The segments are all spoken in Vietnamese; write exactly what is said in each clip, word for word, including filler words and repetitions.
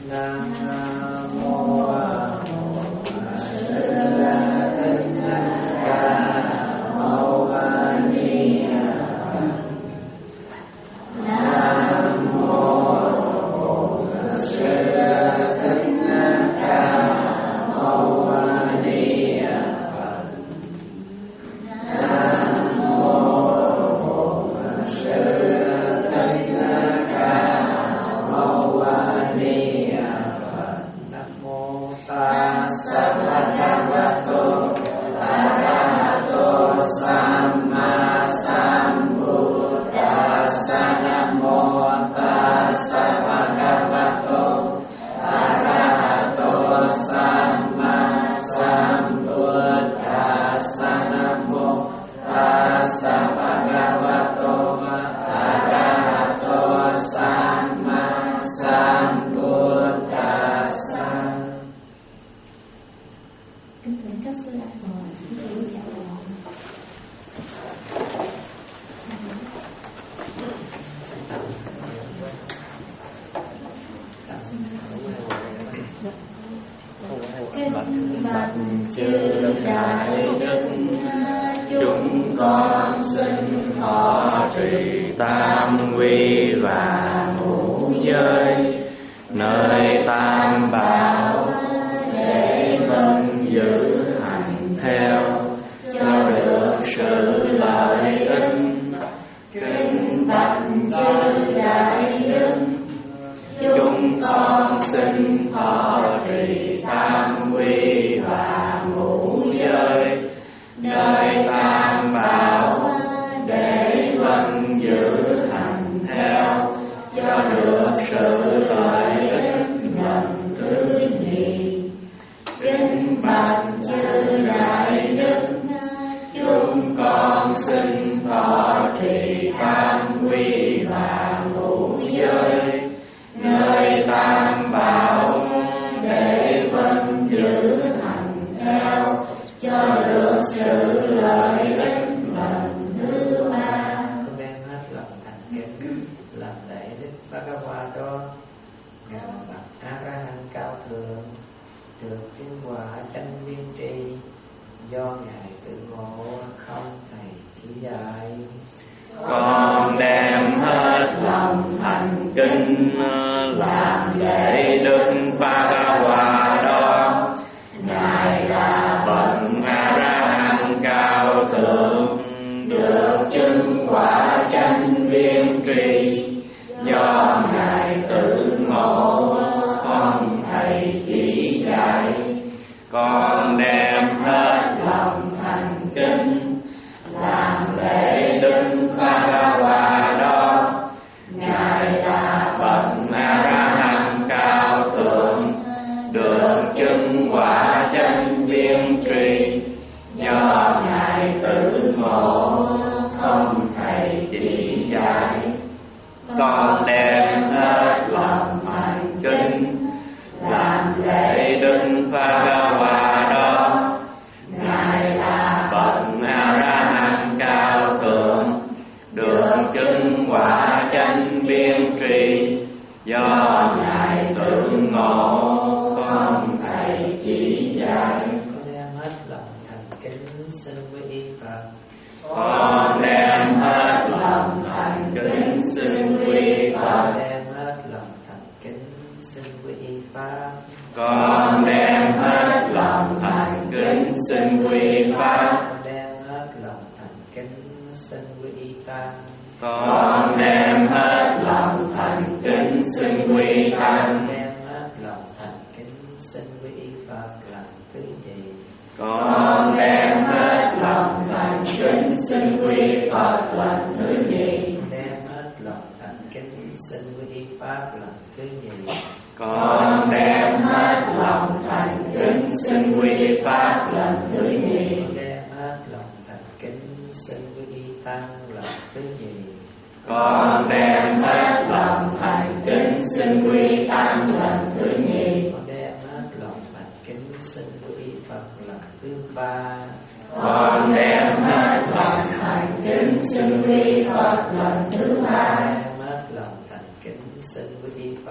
Kính xin quý y Pháp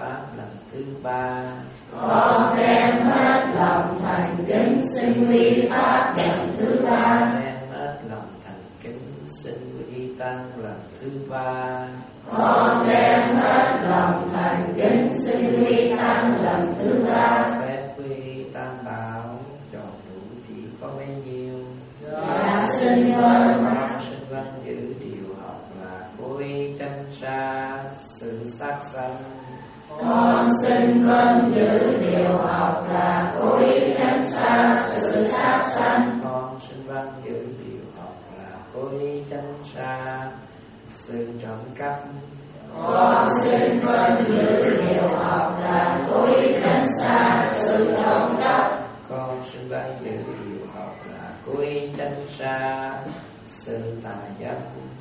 pháp lần thứ ba. Con đem hết lòng thành kính xin quy pháp lần thứ ba. Đem hết lòng thành kính xin quy tăng lần thứ ba. Con đem hết lòng thành kính xin quy tăng lần thứ ba. Phép quy tam bảo cho đủ chỉ có bấy nhiêu. Dạ xin vâng. Con xin vâng giữ điều học là cối chân sa sự sát sanh. Con xin vâng giữ điều học là cố ý tránh xa sự sát sanh. Con xin vâng giữ điều học là cố ý tránh xa sự trộm cắp. Con xin vâng giữ điều học là cố ý tránh xa sự trộm cắp. Con xin vâng giữ điều học là cố ý tránh xa sự tà dâm.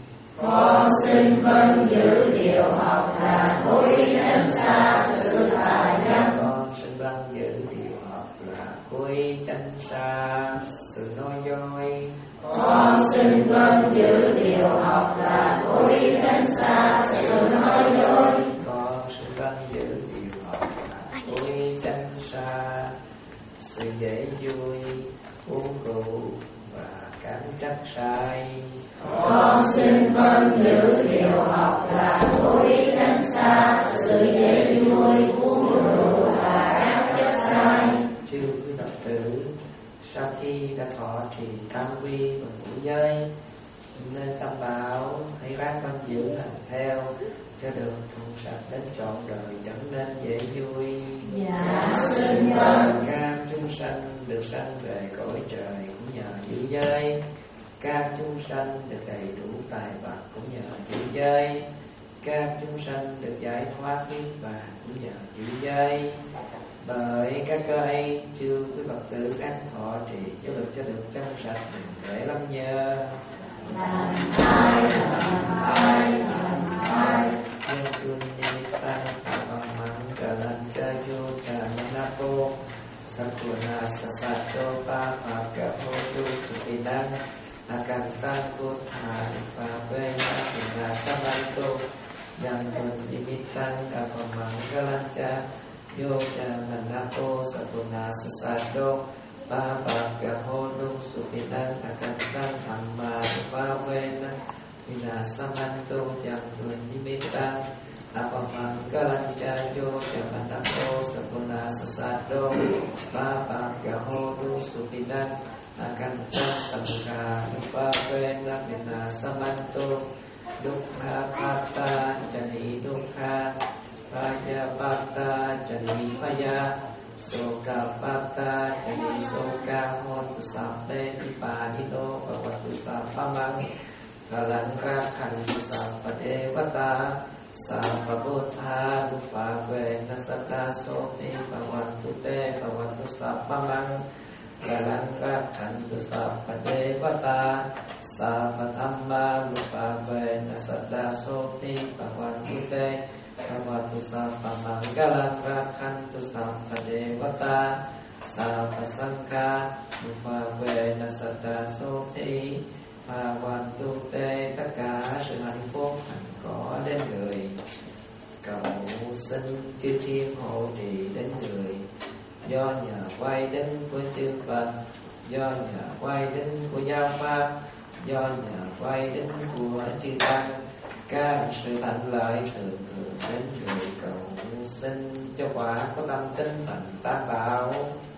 Con xin vâng giữ điều học là cố ý tránh xa sự tà dâm. Con xin vâng giữ điều học là cố ý tránh xa sự nói dối. Con xin vâng giữ điều học là cố ý tránh xa sự nói dối. Con xin vâng giữ điều học là cố ý tránh xa sự dễ vui, uống rượu và cảm chất sai. Con xin vâng giữ điều học là cố ý tránh xa sự dễ vui, uống rượu và các chất sai. Chư quý Phật tử, sau khi đã thọ trì tam quy và ngũ giới nên tam bảo, hãy ráng văn giữ làm theo cho được thuận sạch đến trọn đời, chẳng nên dễ vui. Dạ xin vâng. Các chúng sanh được sanh về cõi trời cũng nhờ giữ giới. Các chúng sanh được đầy đủ tài vật cũng nhờ giữ giới. Các chúng sanh được giải thoát niết bàn cũng nhờ giữ giới. Bởi các cơ ấy chư quý Phật tử ăn thọ trì cho được cho được trong sạch để lắm nhờ. Làm hai, làm hai, làm hai. Nhân quân ni tăng bằng mắng cả lần cha vô cả na cô sakuna sasato pa pa cả hô tu tu đăng akan tăng cốt thà và về na na samanto yang quân dimittang bằng mắng cả lần cha vô cả na cô sakuna sasato pa pa cả hô tu tu đăng akan tăng thamma và về na Vina samanto yang quân dimittang apamang galanca yo jamanato sakuna sasado bapa gahodu supidan akan tan samka upavena vina samanto dukkha patta jani dukkha paya patta jani paya soka patta jani soka hontu sampe nipanito bhavatu sampamang kalan rakhan sapadevata Sampabodha Rupa Vena Satta Soti Bhavantu Te Bhavantu Sappamang Galang Rakhantu Sappadevata Sappathamma Rupa Vena Satta Soti Bhavantu Te Bhavantu Sappamang Galang Rakhantu Sappadevata Sappasangha Rupa Vena Satta Soti và hoàn tu tê tất cả sự hạnh phúc hạnh có đến người, cầu xin chư thiên hộ trì đến người, do nhờ quay đến của chư Phật, do nhờ quay đến của giáo pháp, do nhờ quay đến của chư tăng, các sự thành lợi thường thường đến người, cầu xin cho quả có tâm tinh thành tam bảo,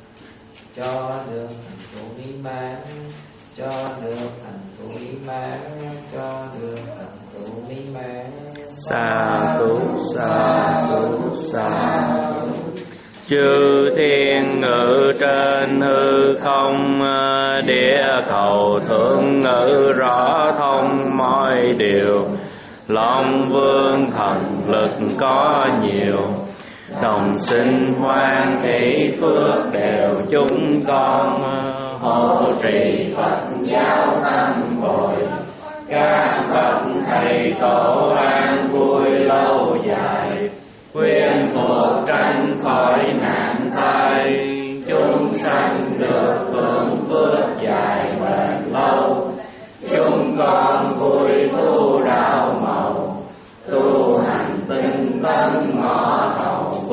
cho được thành tựu mỹ mãn, cho được thành tựu mỹ mãn, cho được thành tựu mỹ mãn. Sa thú sa thú sa thú. Chư thiên ngự trên hư không, địa cầu thượng ngự rõ thông mọi điều. Long vương thần lực có nhiều, đồng sinh hoan hỷ phước đều chúng con. Hộ trì Phật giáo tâm bồi, các bậc thầy tổ an vui lâu dài. Khuyên thuộc tránh khỏi nạn tai, chúng sanh được hưởng phước dài bền lâu. Chúng con vui tu đạo màu, tu hành tinh tấn ngõ hầu.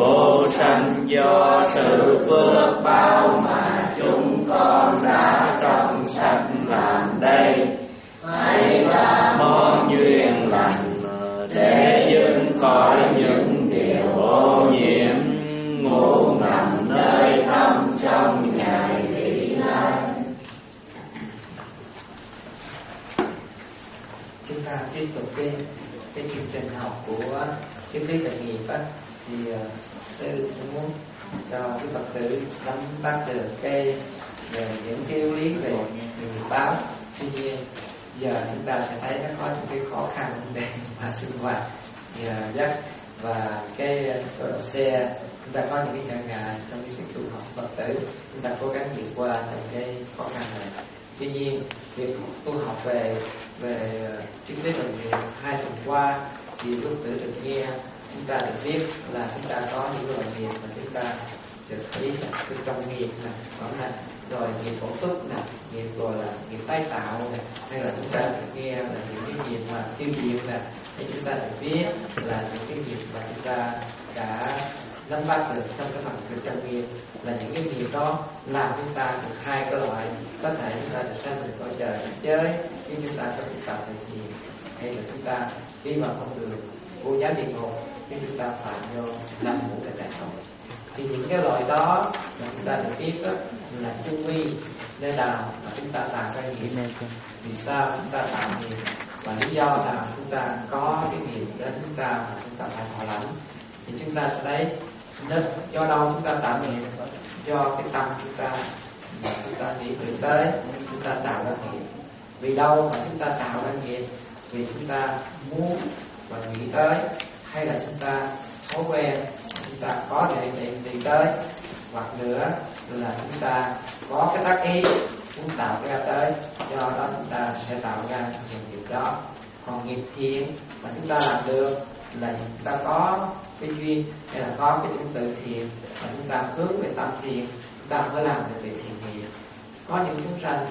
do sự phước báo mà chúng con đã trong sanh làm đây, hay là món duyên lành để dứt khỏi những điều ô nhiễm ngủ nằm nơi tâm trong ngày vị lai. Chúng ta tiếp tục cái cái chương trình học của triết lý thực nghiệp á, thì uh, sư cũng muốn cho quý Phật tử nắm bắt được cái về những cái yếu lý về nghiệp báo. Tuy nhiên giờ chúng ta sẽ thấy nó có những cái khó khăn để mà sinh hoạt giờ giấc và cái tốc độ xe, chúng ta có những cái trở ngại trong cái sự tu học Phật tử, chúng ta cố gắng vượt qua trong cái khó khăn này. Tuy nhiên việc tu học về về triết lý thực nghiệp hai tuần qua thì Phật tử được nghe, chúng ta được biết là chúng ta có những loại nghiệp mà chúng ta được thấy từ trong nghiệp này, đó là rồi nghiệp bổ túc này, nghiệp rồi là nghiệp tái tạo này, hay là chúng ta được nghe là những cái nghiệp mà tiêu diệt này, hay chúng ta được biết là những cái nghiệp mà chúng ta đã nắm bắt được trong cái phần từ trong nghiệp, là những cái nghiệp đó làm chúng ta được hai cái loại, có thể chúng ta được sanh được cõi trời sắc giới, khi chúng ta có thực tập được gì, hay là chúng ta đi vào con đường vô giá địa ngục khi chúng ta phạm vô năm ngũ đại đại tội. Thì những cái loại đó mà chúng ta được biết đó là chung vi nơi nào mà chúng ta tạo ra nghiệp, vì sao chúng ta tạo nghiệp, và lý do nào chúng ta có cái nghiệp đến chúng ta mà chúng ta phải thọ lãnh. Thì chúng ta sẽ thấy nên do đâu chúng ta tạo nghiệp, do cái tâm chúng ta mà chúng ta nghĩ tưởng tới, chúng ta tạo ra nghiệp. Vì đâu mà chúng ta tạo ra nghiệp? Vì chúng ta muốn và nghĩ tới, hay là chúng ta thói quen chúng ta có để để đi tới, hoặc nữa là chúng ta có cái tác ý muốn tạo ra tới, do đó chúng ta sẽ tạo ra những nghiệp đó. Còn nghiệp thiện mà chúng ta làm được là chúng ta có cái duyên hay là có cái tương tự thiện mà chúng ta hướng về tâm thiện, chúng ta mới làm được việc thiện nghiệp. Có những chúng sanh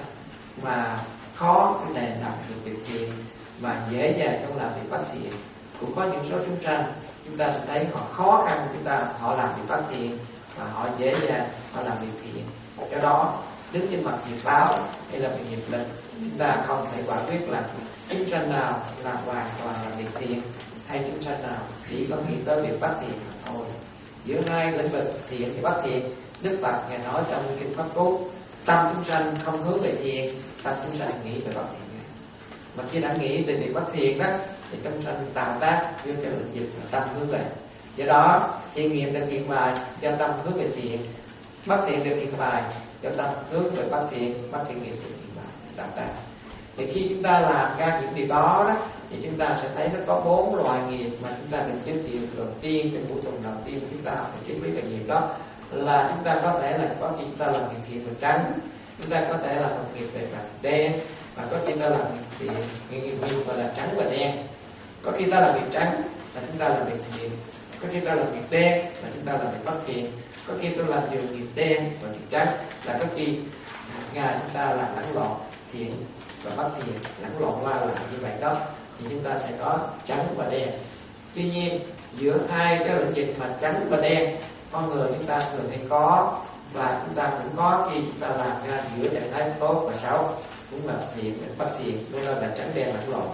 mà khó cái nền làm được việc thiện mà dễ dàng trong làm việc bất thiện, cũng có những số chúng sanh chúng ta sẽ thấy họ khó khăn, chúng ta họ làm việc bất thiện và họ dễ dàng họ làm việc thiện. Do đó đứng trên mặt nghiệp báo hay là việc nghiệp lực, chúng ta không thể quả quyết là chúng sanh nào làm hoàn toàn là việc thiện, hay chúng sanh nào chỉ có nghĩ tới việc bất thiện thôi. Giữa hai lĩnh vực thiện thì bất thiện, Đức Phật ngài nói trong kinh Pháp Cú, tâm chúng sanh không hướng về thiện, tâm chúng sanh nghĩ về bất thiện. Mà khi đã nghĩ về việc bất thiện đó thì chúng sanh tạo tác với cái lĩnh vực tâm hướng về. Do đó thiện nghiệp được hiện bài do tâm hướng về thiện, bất thiện được hiện bài do tâm hướng về bất thiện, bất thiện nghiệp được hiện bài tạo tác. Thì khi chúng ta làm ra những điều đó, đó thì chúng ta sẽ thấy nó có bốn loại nghiệp mà chúng ta được giới thiệu đầu tiên trong buổi tuần đầu tiên chúng ta học triết lý về nghiệp đó, là chúng ta có thể là có khi chúng ta làm nghiệp thiện về trắng, chúng ta có thể làm một nghiệp về đen, và có khi ta làm việc thiện, nghiệp nghiệp gọi là trắng và đen. Có khi ta làm việc trắng là chúng ta làm việc thiện, có khi ta làm việc đen là chúng ta làm việc bất thiện, có khi tôi làm điều nghiệp đen và việc trắng là có khi ngày chúng ta làm lẫn lộn thiện và bất thiện, lẫn lộn qua lại như vậy đó, thì chúng ta sẽ có trắng và đen. Tuy nhiên giữa hai cái lĩnh vực mà trắng và đen, con người chúng ta thường hay có, và chúng ta cũng có khi chúng ta làm ra giữa trạng thái tốt và xấu, cũng là thiện và bất thiện, nên là trắng đen lẫn lộn.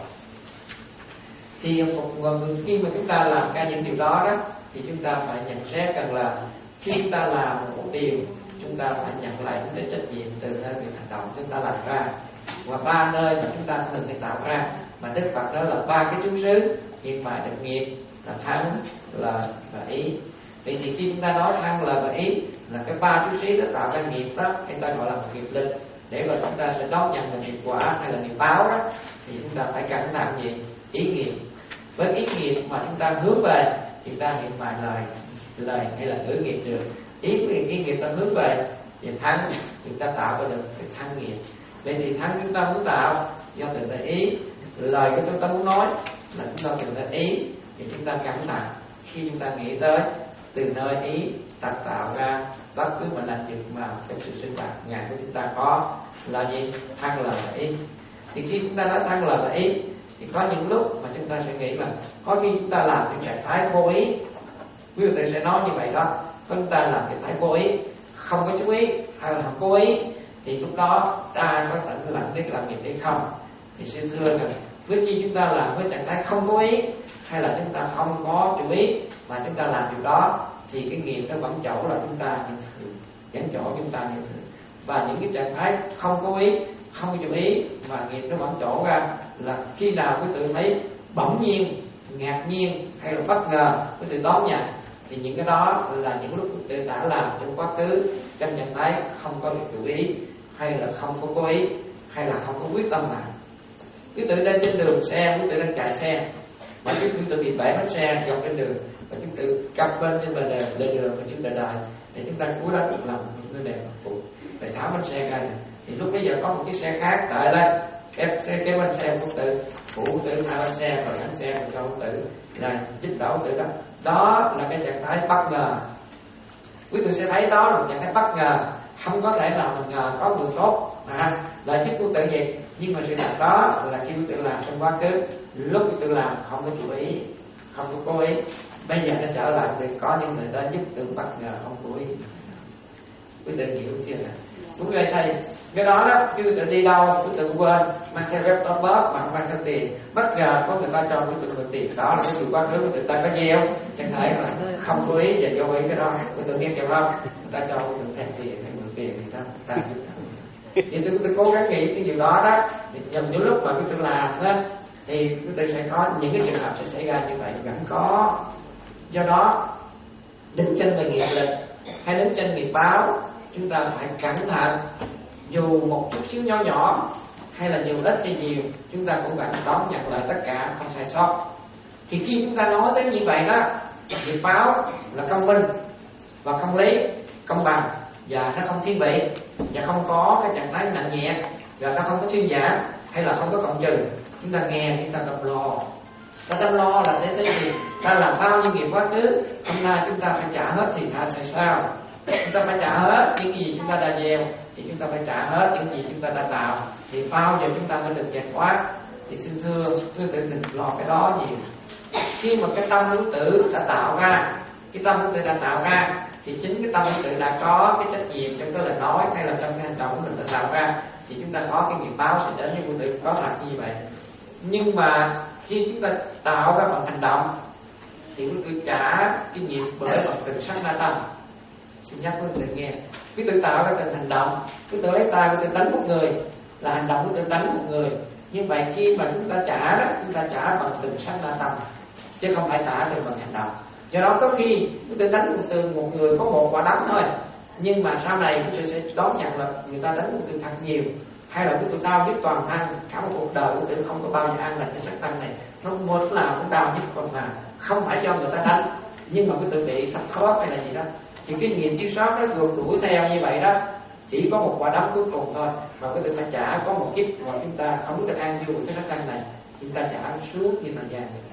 Thì một người khi mà chúng ta làm ra những điều đó đó, thì chúng ta phải nhận xét rằng là khi chúng ta làm một điều, chúng ta phải nhận lại những cái trách nhiệm từ nơi việc hành động chúng ta làm ra. Và ba nơi mà chúng ta thường hay tạo ra, mà Đức Phật đó là ba cái chúng xứ hiện tại được nghiệp là thắng, lời và ý. Vậy thì khi chúng ta nói thắng, lời và ý là cái ba chúng xứ đó tạo ra nghiệp đó, người ta gọi là một nghiệp lực, để mà chúng ta sẽ đón nhận một nghiệp quả hay là nghiệp báo đó, thì chúng ta phải cẩn thận gì? Ý nghiệp. Với ý nghiệp mà chúng ta hướng về thì ta hiện bài lời lời hay là ngữ nghiệp được. Ý ý nghiệp ta hướng về thì thắng, chúng ta tạo ra được cái thắng nghiệp. Vậy thì thắng chúng ta muốn tạo do từ tới ý, lời của chúng ta muốn nói là chúng ta từ tới ý, thì chúng ta cẩn thận khi chúng ta nghĩ tới từ nơi ý ta tạo ra bất cứ một làm việc mà trong sự sinh hoạt ngày của chúng ta có là gì? Thăng lời và ý. Thì khi chúng ta nói thăng lời và ý thì có những lúc mà chúng ta sẽ nghĩ là có khi chúng ta làm những trạng thái vô ý, Quý vị sẽ nói như vậy đó, chúng ta làm cái phải cố ý, không có chú ý hay là không cố ý, thì lúc đó ta có thể làm biết làm nghiệp hay không. Thì sư thưa là với khi chúng ta làm với trạng thái không cố ý hay là chúng ta không có chú ý mà chúng ta làm điều đó, thì cái nghiệp nó vẫn chỗ là chúng ta nhận thừa, vẫn chỗ chúng ta nhận thừa. Và những cái trạng thái không cố ý, không chú ý mà nghiệp nó vẫn chỗ ra là khi nào quý tự thấy bỗng nhiên, ngạc nhiên hay là bất ngờ quý tự đón nhận, thì những cái đó là những lúc quý tự đã làm trong quá khứ trong trạng thái không có được chú ý hay là không có cố ý hay là không có quyết tâm làm. Quý tự đang trên đường xe, quý tự đang chạy xe mà quý tự bị bể bánh xe dọc trên đường và chúng tự cặp bên trên bờ đường, lề đường và chúng ta đợi để chúng ta cúi đó được lòng chúng ta đều phụ để tháo bánh xe ra. Thì lúc bây giờ có một cái xe khác đợi lên cái xe cái bánh xe cũng tự phụ tự tháo bánh xe rồi gắn xe cho cũng tự là giúp đỡ tự đó. Đó là cái trạng thái bất ngờ. Quý vị sẽ thấy đó là một trạng thái bất ngờ, không có thể nào mình ngờ có điều tốt à, là giúp quý tự gì. Nhưng mà sự thật đó là khi quý tự làm trong quá khứ, lúc quý tự làm không có chú ý, không có cố ý, bây giờ nó trở lại thì có những người ta giúp tự bất ngờ không cố ý. Quý tự hiểu chưa nè? Đúng vậy thầy, cái đó đó, quý tự đi đâu, quý tự quên, mang theo laptop bóp, mà mang theo tiền, bất ngờ có người ta cho quý tự người tiền, đó là cái sự quá khứ, quý tự ta có gieo, chẳng thể là không cố ý và vô ý cái đó, quý tự nghe kêu không, người ta cho quý tự thêm tiền, hay mượn tiền thì ta, ta giúp thì tôi, tôi cố gắng nghĩ cái điều đó đó, thì trong những lúc mà quý tự làm đó, thì quý tự sẽ có những cái trường hợp sẽ xảy ra như vậy, vẫn có. Do đó, đừng chân về nghiệp lực hay đến chân nghiệp báo, chúng ta phải cẩn thận. Dù một chút xíu nhỏ nhỏ hay là nhiều ít hay nhiều, chúng ta cũng phải đón nhận lại tất cả, không sai sót. Thì khi chúng ta nói tới như vậy đó, nghiệp báo là công minh và công lý, công bằng, và nó không thiên vị, và không có cái trạng thái nặng nhẹ, và nó không có thuyên giảm hay là không có cộng trừ. Chúng ta nghe, chúng ta đâm lo. Ta đâm lo là để cái gì? Ta làm bao nhiêu nghiệp quá khứ, hôm nay chúng ta phải trả hết thì ta sẽ sao? Chúng ta phải trả hết những gì chúng ta đã gieo, thì chúng ta phải trả hết những gì chúng ta đã tạo, thì bao giờ chúng ta mới được giải thoát. Thì xin thưa, thưa tự đừng lo cái đó nhiều. Khi mà cái tâm hướng tử đã tạo ra, cái tâm hướng tử đã tạo ra, thì chính cái tâm hướng tử đã có cái trách nhiệm trong cái lời nói hay là trong cái hành động của mình đã tạo ra, thì chúng ta có cái nghiệp báo sẽ đến với hướng tử, có thật như vậy. Nhưng mà khi chúng ta tạo ra bằng hành động, thì hướng tử trả cái nghiệp bởi bằng từng sắc na tâm. Xin nhắc với tự nghe, quý tự tạo ra từng hành động, quý tự lấy tay quý tự đánh một người là hành động quý tự đánh một người. Như vậy khi mà chúng ta trả đó, chúng ta trả bằng từng sắc na tâm, chứ không phải trả được bằng hành động. Do đó có khi quý tự đánh một từ một người có một quả đấm thôi, nhưng mà sau này quý tự sẽ đón nhận là người ta đánh quý tự thật nhiều, hay là quý tự đau nhất toàn thân, cả một cuộc đời quý tự không có bao giờ ăn lành cái sắc tâm này, nó một nào cũng đau nhất, còn mà không phải do người ta đánh, nhưng mà quý tự bị sắp khớp hay là gì đó, thì cái nghiệp chiếu sót nó vượt đuổi theo như vậy đó, chỉ có một quả đấm cuối cùng thôi, mà có thể phải trả có một kiếp mà chúng ta không được an vui cái sắc căn này, chúng ta trả suốt như thời gian này.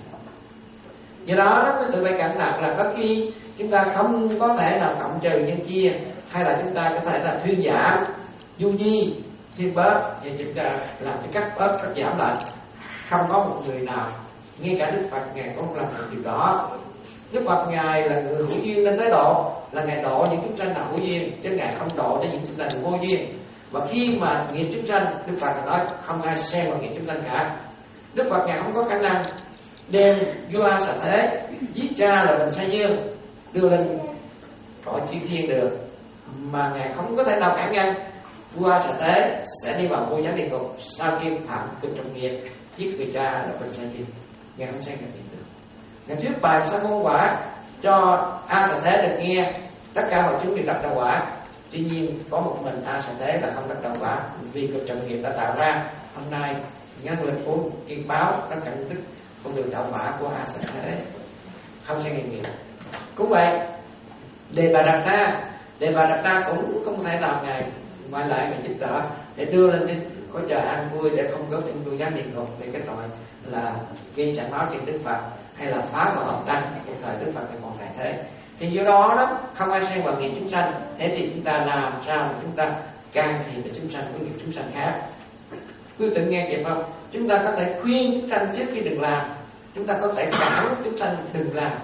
Do đó nó tự phải cẩn thận là có khi chúng ta không có thể nào cộng trừ nhân chia, hay là chúng ta có thể là thuyên giảm, du di, thuyên bớt, thì chúng ta làm cho cắt bớt, cắt giảm lại. Không có một người nào, ngay cả Đức Phật Ngài cũng làm được điều đó. Đức Phật Ngài là người hữu duyên nên tới độ, là Ngài độ những chúng sanh là hữu duyên, chứ Ngài không độ cho những chúng sanh vô duyên. Và khi mà nghiệp chúng sanh, Đức Phật nói không ai xen vào nghiệp chúng sanh cả. Đức Phật Ngài không có khả năng đem vua xà thế giết cha là Bình Sa Dương đưa lên cõi chư thiên được, mà Ngài không có thể nào cản ngăn vua xà thế sẽ đi vào vô gián địa ngục sau khi phạm cực trọng nghiệp giết người cha là Bình Sa Dương. Ngài không xen vào nghiệp được. Ngài thuyết bài sa môn quả cho A Xà Thế được nghe, tất cả mọi chúng đều đắc đạo quả. Tuy nhiên có một mình A Xà Thế là không đắc đạo quả, vì cực trọng nghiệp đã tạo ra. Hôm nay nhân lực của nghiệp báo nó cận tức con đường đạo quả của A Xà Thế, không sẽ nghiệp nghiệp. Cũng vậy, Đề Bà Đạt Đa, Đề Bà Đạt Đa cũng không thể làm Ngài ngoại lại mà giúp đỡ để đưa lên trên có chờ an vui, để không có trên vô gián địa ngục về cái tội là gây chảy máu trên Đức Phật hay là phá vào hợp tăng trong thời Đức Phật còn tại thế. Thì do đó đó không ai xen vào nghiệp chúng sanh. Thế thì chúng ta làm sao mà chúng ta can thiệp vào chúng sanh của nghiệp chúng sanh khác? Quý tự nghe kịp không? Chúng ta có thể khuyên chúng sanh trước khi đừng làm, chúng ta có thể cản chúng sanh đừng làm.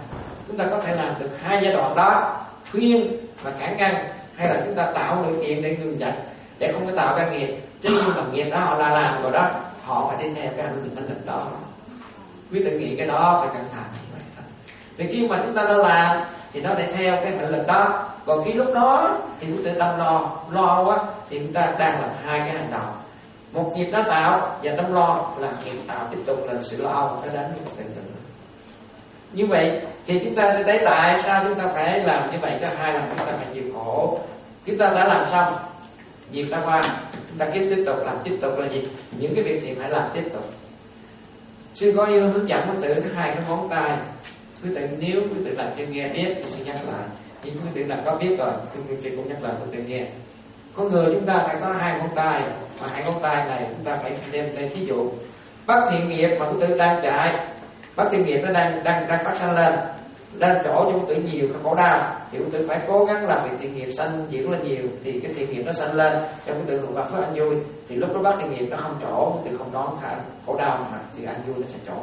chúng ta có thể làm được hai giai đoạn đó, khuyên và cản ngăn, hay là chúng ta tạo điều kiện để ngừng dạy, để không có tạo ra nghiệp. Chứ nhưng mà nghiệp đó họ đã làm rồi đó, họ phải đi theo cái hành trình thanh lịch đó. Quý tự nghĩ cái đó phải cẩn thận. Vì khi mà chúng ta đã làm thì nó để theo cái mệnh lệnh đó. Còn khi lúc đó thì chúng ta tâm lo lo quá thì chúng ta đang làm hai cái hành động. Một nghiệp nó tạo và tâm lo là nghiệp tạo tiếp tục là sự lo âu nó đến một tình trạng. Như vậy thì chúng ta sẽ thấy tại sao chúng ta phải làm như vậy cho hai lần chúng ta phải chịu khổ. Chúng ta đã làm xong việc đã qua, chúng ta tiếp tiếp tục làm tiếp tục là gì? Những cái việc thì phải làm tiếp tục. Sư có yêu hướng dẫn quý tử hai cái ngón tay. Quý tử nếu quý tử làm chưa nghe biết thì sư nhắc lại. Nhưng quý tử là có biết rồi, sư cũng nhắc lại quý tử nghe. Con người chúng ta phải có hai ngón tay, mà hai ngón tay này chúng ta phải đem lên thí dụ. Bất thiện nghiệp mà quý tử đang chạy, bất thiện nghiệp nó đang đang đang phát sanh lên, lên chỗ cho quý tử nhiều cái khổ đau, thì quý tử phải cố gắng làm việc thiện nghiệp sanh diễn lên nhiều, thì cái thiện nghiệp nó sanh lên cho quý tử hưởng gặp phước an vui. Thì lúc đó bất thiện nghiệp nó không chỗ, quý tử không đón khả khổ đau mà thì an vui nó sẽ chỗ.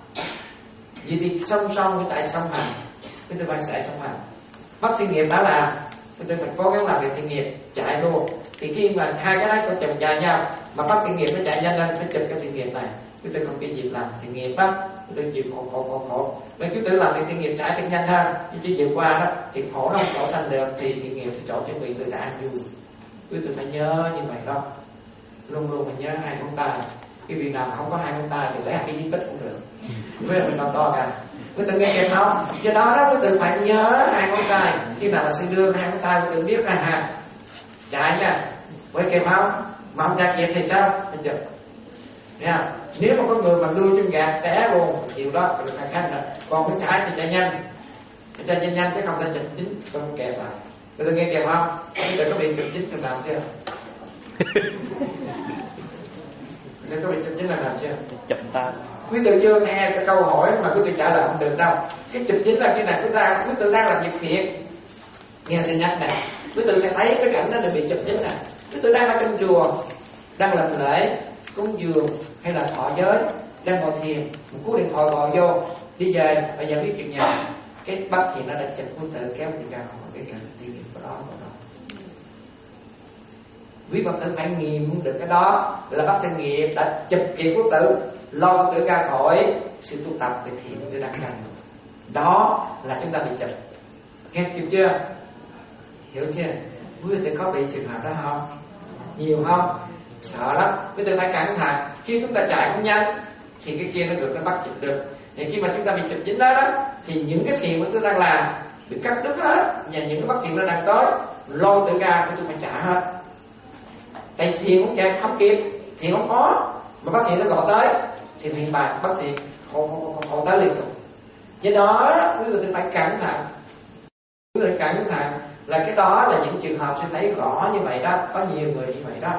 Vì thì song song với tại song hành, quý tử phải sẽ song hành. Bất thiện nghiệp đã làm, quý tử phải cố gắng làm việc thiện nghiệp chạy luôn. Thì khi mà hai cái đó có chồng chạy nhau, mà bất thiện nghiệp nó chạy nhanh lên, phải chụp cái thiện nghiệp này. Quý tử không cái dịp làm thiện nghiệp đó, quý tử chịu khổ khổ khổ khổ. Mấy quý tử làm việc thiện nghiệp chạy thật nhanh hơn, chứ chưa vượt qua đó thì khổ nó không chỗ sanh được, thì thiện nghiệp thì chỗ chuẩn bị tự đã an vui. Quý tử phải nhớ như vậy đó, luôn luôn phải nhớ hai ngón tay. Cái việc nào không có hai ngón tay thì lấy hai cái dít bích cũng được, với mình to to cả. Quý tử nghe kịp không? Do đó đó quý tử phải nhớ hai ngón tay. Khi nào mà sư đưa hai ngón tay quý tử biết ra ha, chạy nha, với kịp không? Mà không chạy kịp thì sao? Thấy chưa? Nha. Nếu mà có người mà đưa chân gạt té luôn, chịu đó thì phải khăn rồi. Còn cái chạy thì chạy nhanh, chạy nhanh nhanh chứ không thể chụp chính, không kẹp lại. Quý tử nghe kịp không? Quý tử có bị chụp chính lần nào chưa? Nên có bị chụp chính lần nào chưa? Chụp ta. Quý tử chưa nghe cái câu hỏi mà quý tử trả lời không được đâu. Cái chụp chính là cái này chúng ta quý tử đang làm việc thiện. Nghe xin nhắc này, quý tử sẽ thấy cái cảnh đó là bị chụp chính này. Quý tử đang ở trong chùa, đang làm lễ, cúng dường hay là thọ giới, đang ngồi thiền, một cú điện thoại gọi vô, đi về phải giải quyết chuyện nhà. Cái bất thiện nó đã chụp quý tử kéo đi ra khỏi cái cảnh thiện nghiệp của đó của đó. Quý Phật tử phải nghiệm được cái đó là bất thiện nghiệp đã chụp kịp quý tử, lo quý tử ra khỏi sự tu tập về thiện quý tử đang cần. Đó là chúng ta bị chụp. Nghe kịp chưa? Hiểu chưa? Quý tử có bị trường hợp đó không? Nhiều không? Sợ lắm. Quý tử phải cẩn thận. Khi chúng ta chạy không nhanh thì cái kia nó được, nó bắt chụp được. Thì khi mà chúng ta bị chụp dính đó đó, thì những cái thiện quý tử đang làm bị cắt đứt hết, và những cái bất thiện nó đang tới, lôi tự ra quý tử phải trả hết. Tại thiện cũng chạy không kịp, thiện không có, mà bất thiện nó gọi tới thì hiện bài bất thiện không không không, không tới liên tục. Do đó quý vị phải cẩn thận, quý vị cẩn thận là cái đó là những trường hợp sẽ thấy rõ như vậy đó, có nhiều người như vậy đó,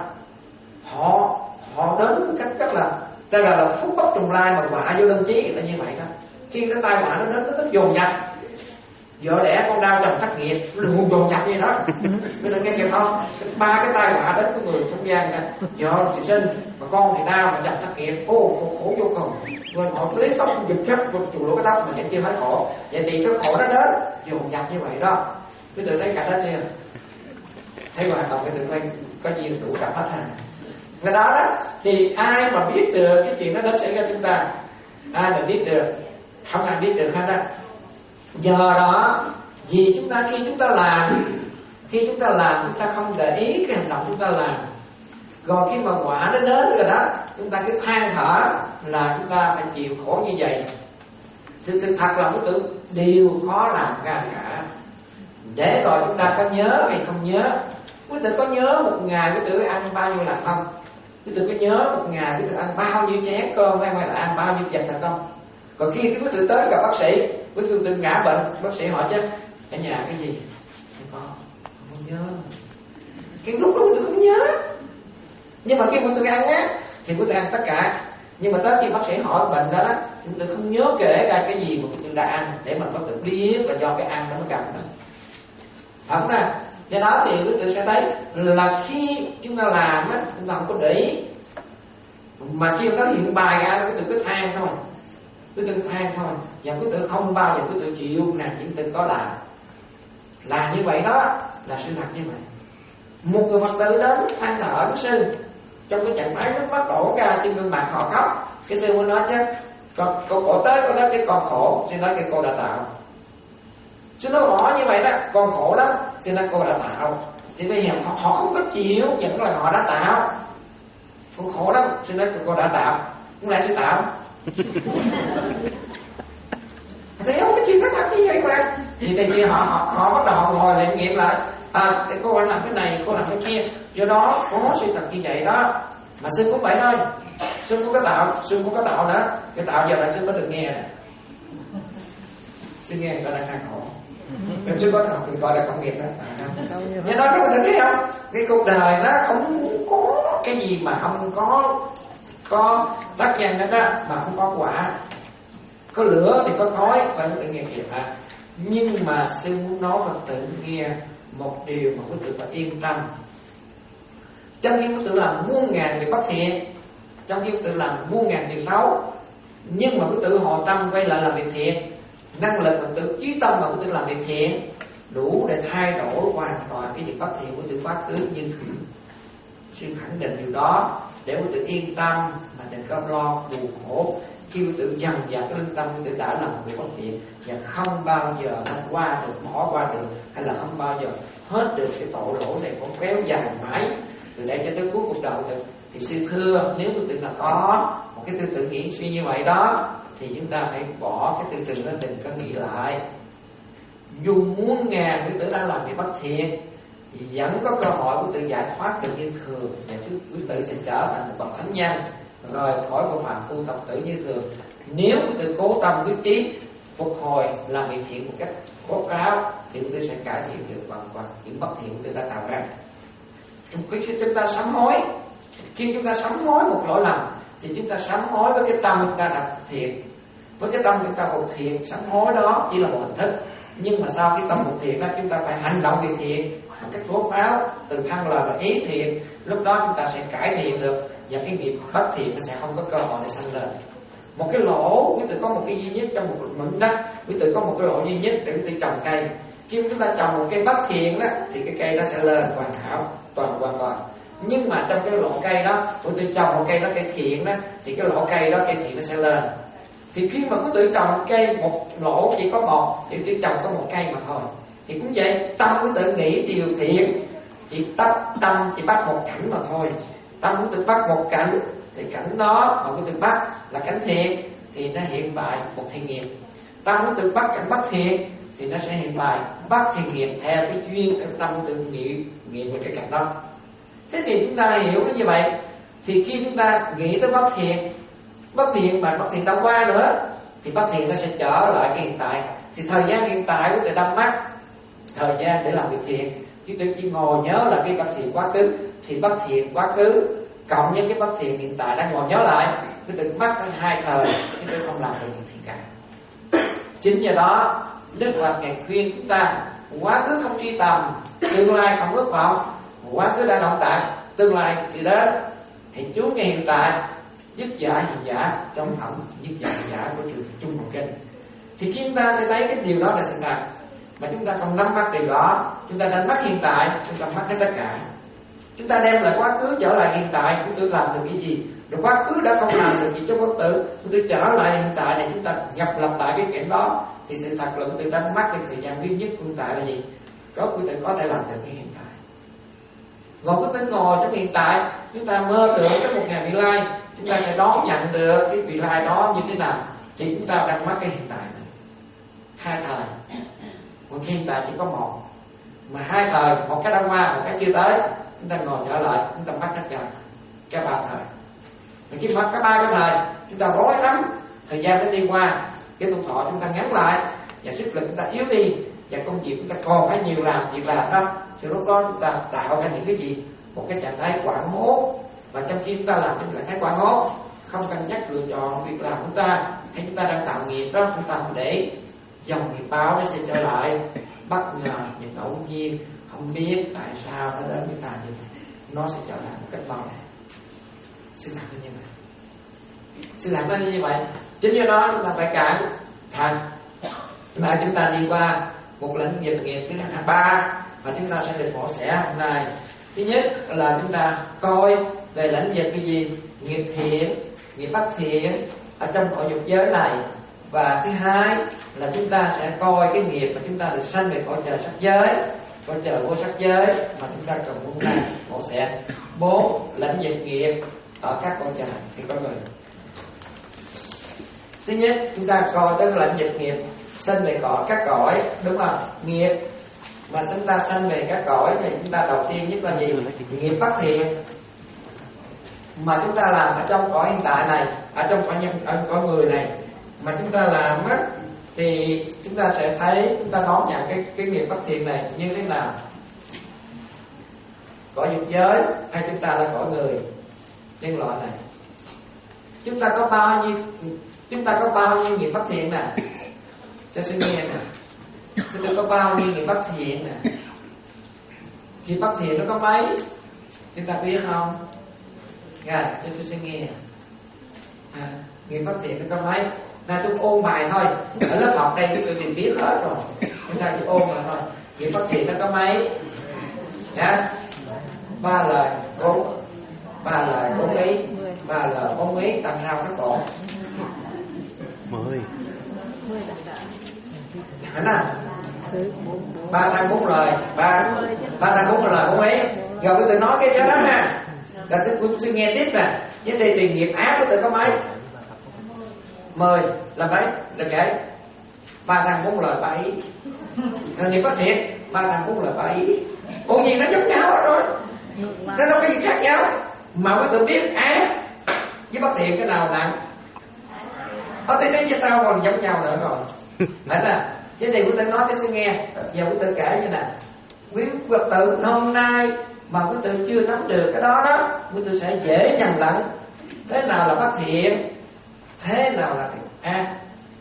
họ họ đến một cách rất là ta là, là phúc bất trùng lai mà họa vô đơn chí là như vậy đó. Khi cái tai họa nó đến nó thích dồn dập, vợ đẻ con đau chồng thất nghiệp nó hùng dồn dập như đó. Bây giờ nghe kịp không? Ba cái tai họa đến của người trong gian nè, vợ thì sinh mà con thì đau mà chồng thất nghiệp, ô khổ, khổ vô cùng. Rồi họ lấy tóc giật khắp chùi lỗ cái tóc mà vẫn chưa hết khổ. Vậy thì cái khổ nó đến dồn dập như vậy đó. Cái tự thấy cảnh đó chưa? Thấy hoạt động cái tự thấy có gì đủ cả hết ha. Cái đó đó thì ai mà biết được cái chuyện nó đến xảy ra chúng ta, ai mà biết được, không ai biết được hết đó. Do đó vì chúng ta khi chúng ta làm, khi chúng ta làm chúng ta không để ý cái hành động chúng ta làm, rồi khi mà quả nó đến rồi đó, chúng ta cứ than thở là chúng ta phải chịu khổ như vậy. Thực sự thật là quý tử đều khó làm ra cả. Để rồi chúng ta có nhớ hay không nhớ. Quý tử có nhớ một ngày quý tử ăn bao nhiêu là không? Quý tử có nhớ một ngày quý tử ăn bao nhiêu chén cơm hay là ăn bao nhiêu vật là không? Còn khi quý tử tới gặp bác sĩ, quý tử tự ngã bệnh, bác sĩ hỏi chứ ở nhà cái gì? Không có, không nhớ. Cái lúc đó quý tử không nhớ. Nhưng mà khi quý tử ăn á thì quý tử ăn tất cả. Nhưng mà tới khi bác sĩ hỏi bệnh đó, quý tử không nhớ kể ra cái gì mà quý tử đã ăn, để mà bác tử biết là do cái ăn nó mới gặp mình. Thật ra, do đó thì quý tử sẽ thấy là khi chúng ta làm á, chúng ta không có để ý, mà khi nó hiện bài ra quý tử cứ than thôi. quý tử than thôi, và quý tử không bao giờ quý tử chịu nàng những tình có làm. Là như vậy đó, là sự thật như vậy. Một người Phật tử đến than thở với sư, trong cái trạng thái nước mắt đổ ra trên gương mặt họ khóc. Cái sư mới nói chứ, con cô cổ tới con nói cái con khổ, sư nói cái cô đã tạo. Sư nói rõ như vậy đó, con khổ lắm, sư nói cô đã tạo. Thì bây giờ họ, họ không có chịu vẫn là họ đã tạo. Cô khổ lắm, sư nói cô đã tạo. Không lẽ sư tạo? Thì không có chuyện thật như vậy mà. Thì, thì, thì họ, họ, họ bắt đầu họ ngồi lại nghiệm lại. À, cái cô làm cái này, cô làm cái kia. Do đó có sự thật như vậy đó. Mà sư cũng vậy thôi. Sư cũng có tạo, sư cũng có tạo nữa. Cái tạo giờ là sư mới được nghe nè. Sư nghe người ta đang than khổ. Nếu sư có học thì gọi là công nghiệp đó. Do đó các bạn thấy không? Cái cuộc đời nó không có cái gì mà không có có tác nhân đó, đó mà không có quả. Có lửa thì có khói và nó tự nghiệp nghiệp hả? Nhưng mà sư muốn nói Phật tử nghe một điều mà quý tử phải yên tâm. Trong khi quý tử làm muôn ngàn việc bất thiện, trong khi quý tử làm muôn ngàn việc xấu, nhưng mà quý tử hồi tâm quay lại làm việc thiện, năng lực Phật tử chí tâm mà quý tử làm việc thiện đủ để thay đổi hoàn toàn cái việc bất thiện của quý tử quá khứ như thường. Sư khẳng định điều đó để quý tử yên tâm mà đừng có lo buồn khổ. Khi quý tử dần dần cái lương tâm quý tử đã làm việc bất thiện và không bao giờ nó qua được, bỏ qua được, hay là không bao giờ hết được cái tội lỗi này còn kéo dài mãi từ đây cho tới cuối cuộc đời được. Thì sư thưa, nếu quý tử là có một cái tư tưởng nghĩ suy như vậy đó thì chúng ta phải bỏ cái tư tưởng đó, đừng có nghĩ lại. Dù muôn ngàn quý tử đã làm việc bất thiện thì vẫn có cơ hội quý tử giải thoát được như thường, và quý tử sẽ trở thành một bậc thánh nhân rồi khỏi của phạm phu tập tử như thường. Nếu quý tử cố tâm quyết chí phục hồi làm việc thiện một cách cố gắng thì quý tử sẽ cải thiện được hoàn toàn những bất thiện quý tử đã tạo ra. Khi chúng ta sám hối, khi chúng ta sám hối một lỗi lầm thì chúng ta sám hối với cái tâm chúng ta đã thực thiện, với cái tâm chúng ta phục thiện. Sám hối đó chỉ là một hình thức, nhưng mà sau cái tâm phục thiện đó chúng ta phải hành động việc thiện một cách thốt pháo từ thân lời và ý thiện. Lúc đó chúng ta sẽ cải thiện được và cái nghiệp bất thiện nó sẽ không có cơ hội để sanh lên. Một cái lỗ, quý tử có một cái duy nhất trong một mảnh đất, quý tử có một cái lỗ duy nhất để quý tử trồng cây. Khi chúng ta trồng một cây bất thiện đó thì cái cây đó sẽ lên hoàn hảo, toàn hoàn toàn. Nhưng mà trong cái lỗ cây đó, quý tử trồng một cây đó cây thiện đó thì cái lỗ cây đó cây thiện nó sẽ lên. Thì khi mà quý tử trồng cây một lỗ chỉ có một, thì quý tử trồng có một cây mà thôi. Thì cũng vậy, tâm quý tử nghĩ điều thiện, chỉ tắt tâm chỉ bắt một cảnh mà thôi. Tâm quý tử bắt một cảnh thì cảnh đó mà quý tử bắt là cảnh thiện thì nó hiện bài một thiện nghiệp. Tâm quý tử bắt cảnh bất thiện thì nó sẽ hiện bài bắt thiện nghiệp theo cái duyên theo tâm quý tử nghĩ nghĩ về cái cảnh đó. Thế thì chúng ta hiểu nó như vậy. Thì khi chúng ta nghĩ tới bất thiện, bất thiện mà bất thiện đâu qua nữa thì bất thiện nó sẽ trở lại cái hiện tại. Thì thời gian hiện tại quý tử đâm mắt thời gian để làm việc thiện, chứ tự chỉ ngồi nhớ là cái bất thiện quá khứ thì bất thiện quá khứ cộng với cái bất thiện hiện tại đang ngồi nhớ lại, cái tự mắc hai thời, chứ tôi không làm được những thiện cả. Chính do đó Đức Phật ngài khuyên chúng ta quá khứ không truy tầm, tương lai không ước vọng. Quá khứ đã động tại, tương lai thì đến. Hãy chú nghe hiện tại, dứt giả hiện giả trong phẩm dứt giả hiện giả của trường Trung Bộ Kinh. Thì khi chúng ta sẽ thấy cái điều đó là sự thật, mà chúng ta không nắm bắt điều đó, chúng ta đánh mất hiện tại, chúng ta mất hết tất cả. Chúng ta đem lại quá khứ trở lại hiện tại, chúng ta làm được cái gì? Rồi quá khứ đã không làm được gì cho bất tử, chúng ta trở lại hiện tại để chúng ta gặp lặp lại cái cảnh đó, thì sự thật là chúng ta đánh mất cái thời gian duy nhất của hiện tại là gì? Có chúng ta có thể làm được cái hiện tại. Ngồi có tính ngồi trong hiện tại, chúng ta mơ tưởng tới một ngày vị lai, chúng ta sẽ đón nhận được cái vị lai đó như thế nào, thì chúng ta đang mất cái hiện tại này. Hai thời, một cái hiện tại chỉ có một, mà hai thời, một cái đã qua, một cái chưa tới, chúng ta ngồi trở lại, chúng ta mất hết cả cái ba thời. Và khi mất cái ba cái thời, chúng ta rối lắm, thời gian nó đi qua, cái tuổi thọ chúng ta ngắn lại, và sức lực chúng ta yếu đi, và công việc chúng ta còn phải nhiều làm việc làm đó. Thì lúc đó chúng ta tạo ra những cái gì? Một cái trạng thái quảng hốt. Và trong khi chúng ta làm cái trạng thái quảng hốt, không cân nhắc lựa chọn việc làm của chúng ta, hay chúng ta đang tạo nghiệp đó, chúng ta phải để dòng nghiệp báo nó sẽ trở lại bất ngờ, những ngẫu nhiên, không biết tại sao nó đến với ta như vậy, nó sẽ trở lại một cách bao này. Sự thật như vậy. Sự thật nó như vậy. Chính do đó chúng ta phải cẩn thận. Là chúng ta đi qua một lĩnh vực nghiệp thứ hai ba và chúng ta sẽ được mổ xẻ hôm nay. Thứ nhất là chúng ta coi về lĩnh vực cái gì? Nghiệp thiện, nghiệp bất thiện ở trong cõi dục giới này. Và thứ hai là chúng ta sẽ coi cái nghiệp mà chúng ta được sanh về cõi trời sắc giới, cõi trời vô sắc giới mà chúng ta cần muốn làm mổ xẻ. Bốn lĩnh vực nghiệp ở các cõi trời thì có người. Thứ nhất chúng ta coi tới lĩnh vực nghiệp sanh về cõi các cõi, đúng không? Nghiệp mà chúng ta sanh về các cõi thì chúng ta đầu tiên nhất là gì? Nghiệp bất thiện mà chúng ta làm ở trong cõi hiện tại này, ở trong cõi nhân, ở cõi người này mà chúng ta làm á, thì chúng ta sẽ thấy chúng ta đón nhận cái cái nghiệp bất thiện này như thế nào? Cõi dục giới hay chúng ta là cõi người nhân loại này? Chúng ta có bao nhiêu chúng ta có bao nhiêu nghiệp bất thiện nè? Cho xin nghe nè. Chúng ta có bao nhiêu nghiệp bất thiện nè? Nghiệp bất thiện nó có mấy? Chúng ta biết không? Rồi, cho tôi sẽ nghe. À, nghiệp bất thiện nó có mấy? Là tôi ôn bài thôi. Ở lớp học đây chúng tôi đều biết hết rồi. Chúng ta chỉ ôn là thôi. Nghiệp bất thiện nó có mấy? Dạ. Ba lời bốn, ba lời bốn ý, ba lời bốn ý tầm sao các cổ. Mười. Hả nào? Ba thằng bốn lời, ba ba thằng bốn lời bốn ý. Rồi tôi tự nói cái cho đó ha. Rồi sẽ sẽ nghe tiếp nè. Với đây thì nghiệp ác của tôi có mấy? Mười là mấy? Là kể ba thằng bốn lời ba ý. Là nghiệp bất thiện ba thằng bốn lời ba ý. Ủa gì nó giống nhau rồi? Nó đâu có gì khác nhau. Mà có tự biết ác với bất thiện cái nào nặng? Ở thế đến như sao còn giống nhau nữa rồi. Phải là chứ thì quý tử nói cho xin nghe. Giờ quý tử kể như nè, quý Phật tử hôm nay mà quý tử chưa nắm được cái đó đó, quý tử sẽ dễ nhầm lẫn thế nào là bất thiện, thế nào là ác.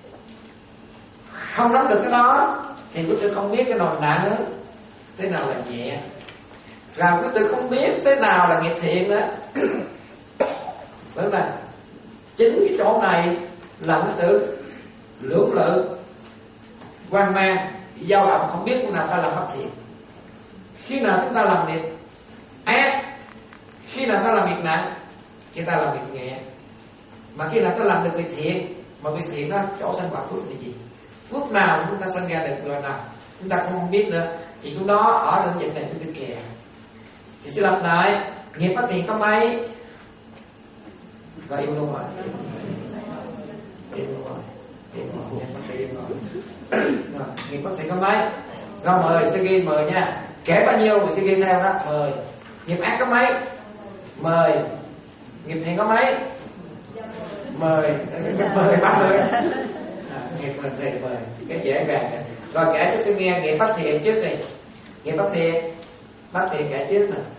Không nắm được cái đó thì quý tử không biết cái nào nặng, thế nào là nhẹ. Rồi quý tử không biết thế nào là nghiệp thiện đó. Bởi mà chính cái chỗ này là quý tử lưỡng lự, hoang mang, dao động, không biết lúc nào ta làm bất thiện, khi nào chúng ta làm việc ác, khi nào ta làm việc nặng, khi ta làm việc nhẹ. Mà khi nào ta làm được việc thiện, mà việc thiện đó chỗ sanh quả phước là gì? Phước nào chúng ta sanh ra được người nào chúng ta cũng không biết nữa. Chỉ lúc đó ở trong dịch này chúng ta kìa. Thì sẽ lặp lại, nghiệp bất thiện có mấy? Rồi yêu luôn rồi, yêu luôn rồi, yêu luôn rồi, yêu rồi. Rồi, nghiệp bất thiện có mấy? Rồi mời, sẽ ghi mời nha. Kể bao nhiêu người sẽ ghi theo đó. Mời. Nghiệp ác có mấy? Mời. Nghiệp thiện có mấy? Mời. Mời ba mươi. Nghiệp mình thì mời. Cái dễ gàng. Rồi kể cho sẽ nghe nghiệp bất thiện trước đi. Nghiệp bất thiện, bất thiện kể trước nè.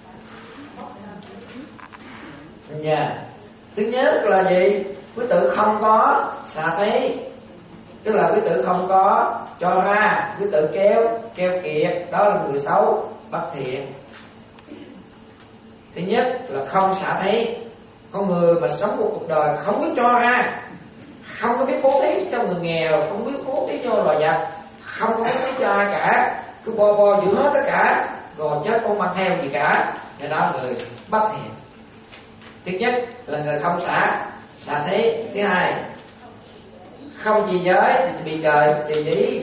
Dạ. Thứ nhất là gì? Quý tử không có xả thí, tức là quý tử không có cho ra, quý tử kéo keo kiệt, đó là người xấu, bất thiện. Thứ nhất là không xả thí. Con người mà sống một cuộc đời không biết cho ra, không có biết bố thí cho người nghèo, không biết bố thí cho loài vật, không có bố thí cho ai cả, cứ bo bo giữ hết tất cả, rồi chết không mang theo gì cả, thì đó là người bất thiện. Thứ nhất là người không xả xả thí. Thứ hai, không trì giới thì bị trời trì ý.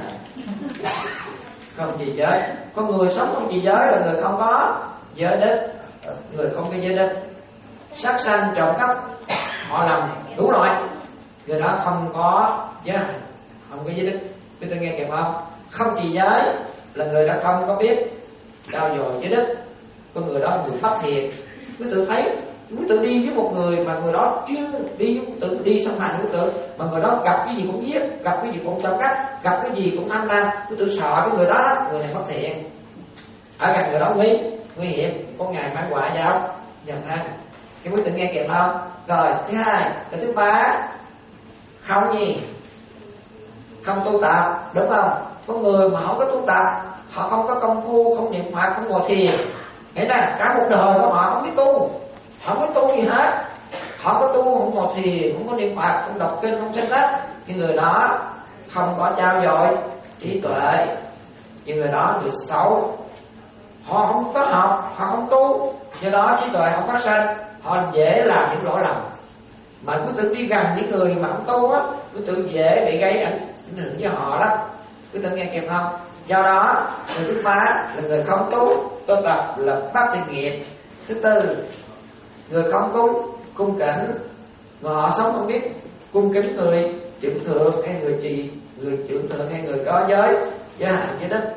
Không trì giới. Con người sống không trì giới là người không có giới đức, người không có giới đức. Sát sanh, trộm cắp, họ làm đủ loại, người đó không có giới hạnh, không có giới đức. Quý tôi nghe kịp không? Không trì giới là người đó không có biết trao dồi giới đức, con người đó là người bất thiện. Quý tự thấy, quý tự đi với một người mà người đó chuyên đi với tự đi song hành quý tự, mà người đó gặp cái gì cũng giết, gặp cái gì cũng trộm cắp, gặp cái gì cũng tham lam, quý tự sợ cái người đó, người này bất thiện. Ở gần người đó nguy nguy hiểm, có ngày mang quả vào vào thang. Cái quý tự nghe kịp không? Rồi thứ hai, cái thứ ba, không gì, không tu tập, đúng không? Có người mà không có tu tập, họ không có công phu, không niệm Phật, không ngồi thiền, nghĩa là cả một đời của họ không biết tu, không biết tu gì hết, Họ có tu, không có thiền, không có niệm Phật, không đọc kinh, không sách sách, cái người đó không có trao dồi trí tuệ, những người đó người xấu. Họ không có học, họ không tu, do đó trí tuệ không phát sinh, họ dễ làm những lỗi lầm. Mà cứ tự đi gần những người mà không tu á, cứ tự dễ bị gây ảnh hưởng với họ lắm. Cứ tự nghe kịp không? Do đó người thứ ba là người không tu, tu tập là bát thiện nghiệp. Thứ tư, người không cung cung kính, người họ sống không biết cung kính người trưởng thượng hay người trì, người trưởng thượng hay người có giới giới hạn giới đức.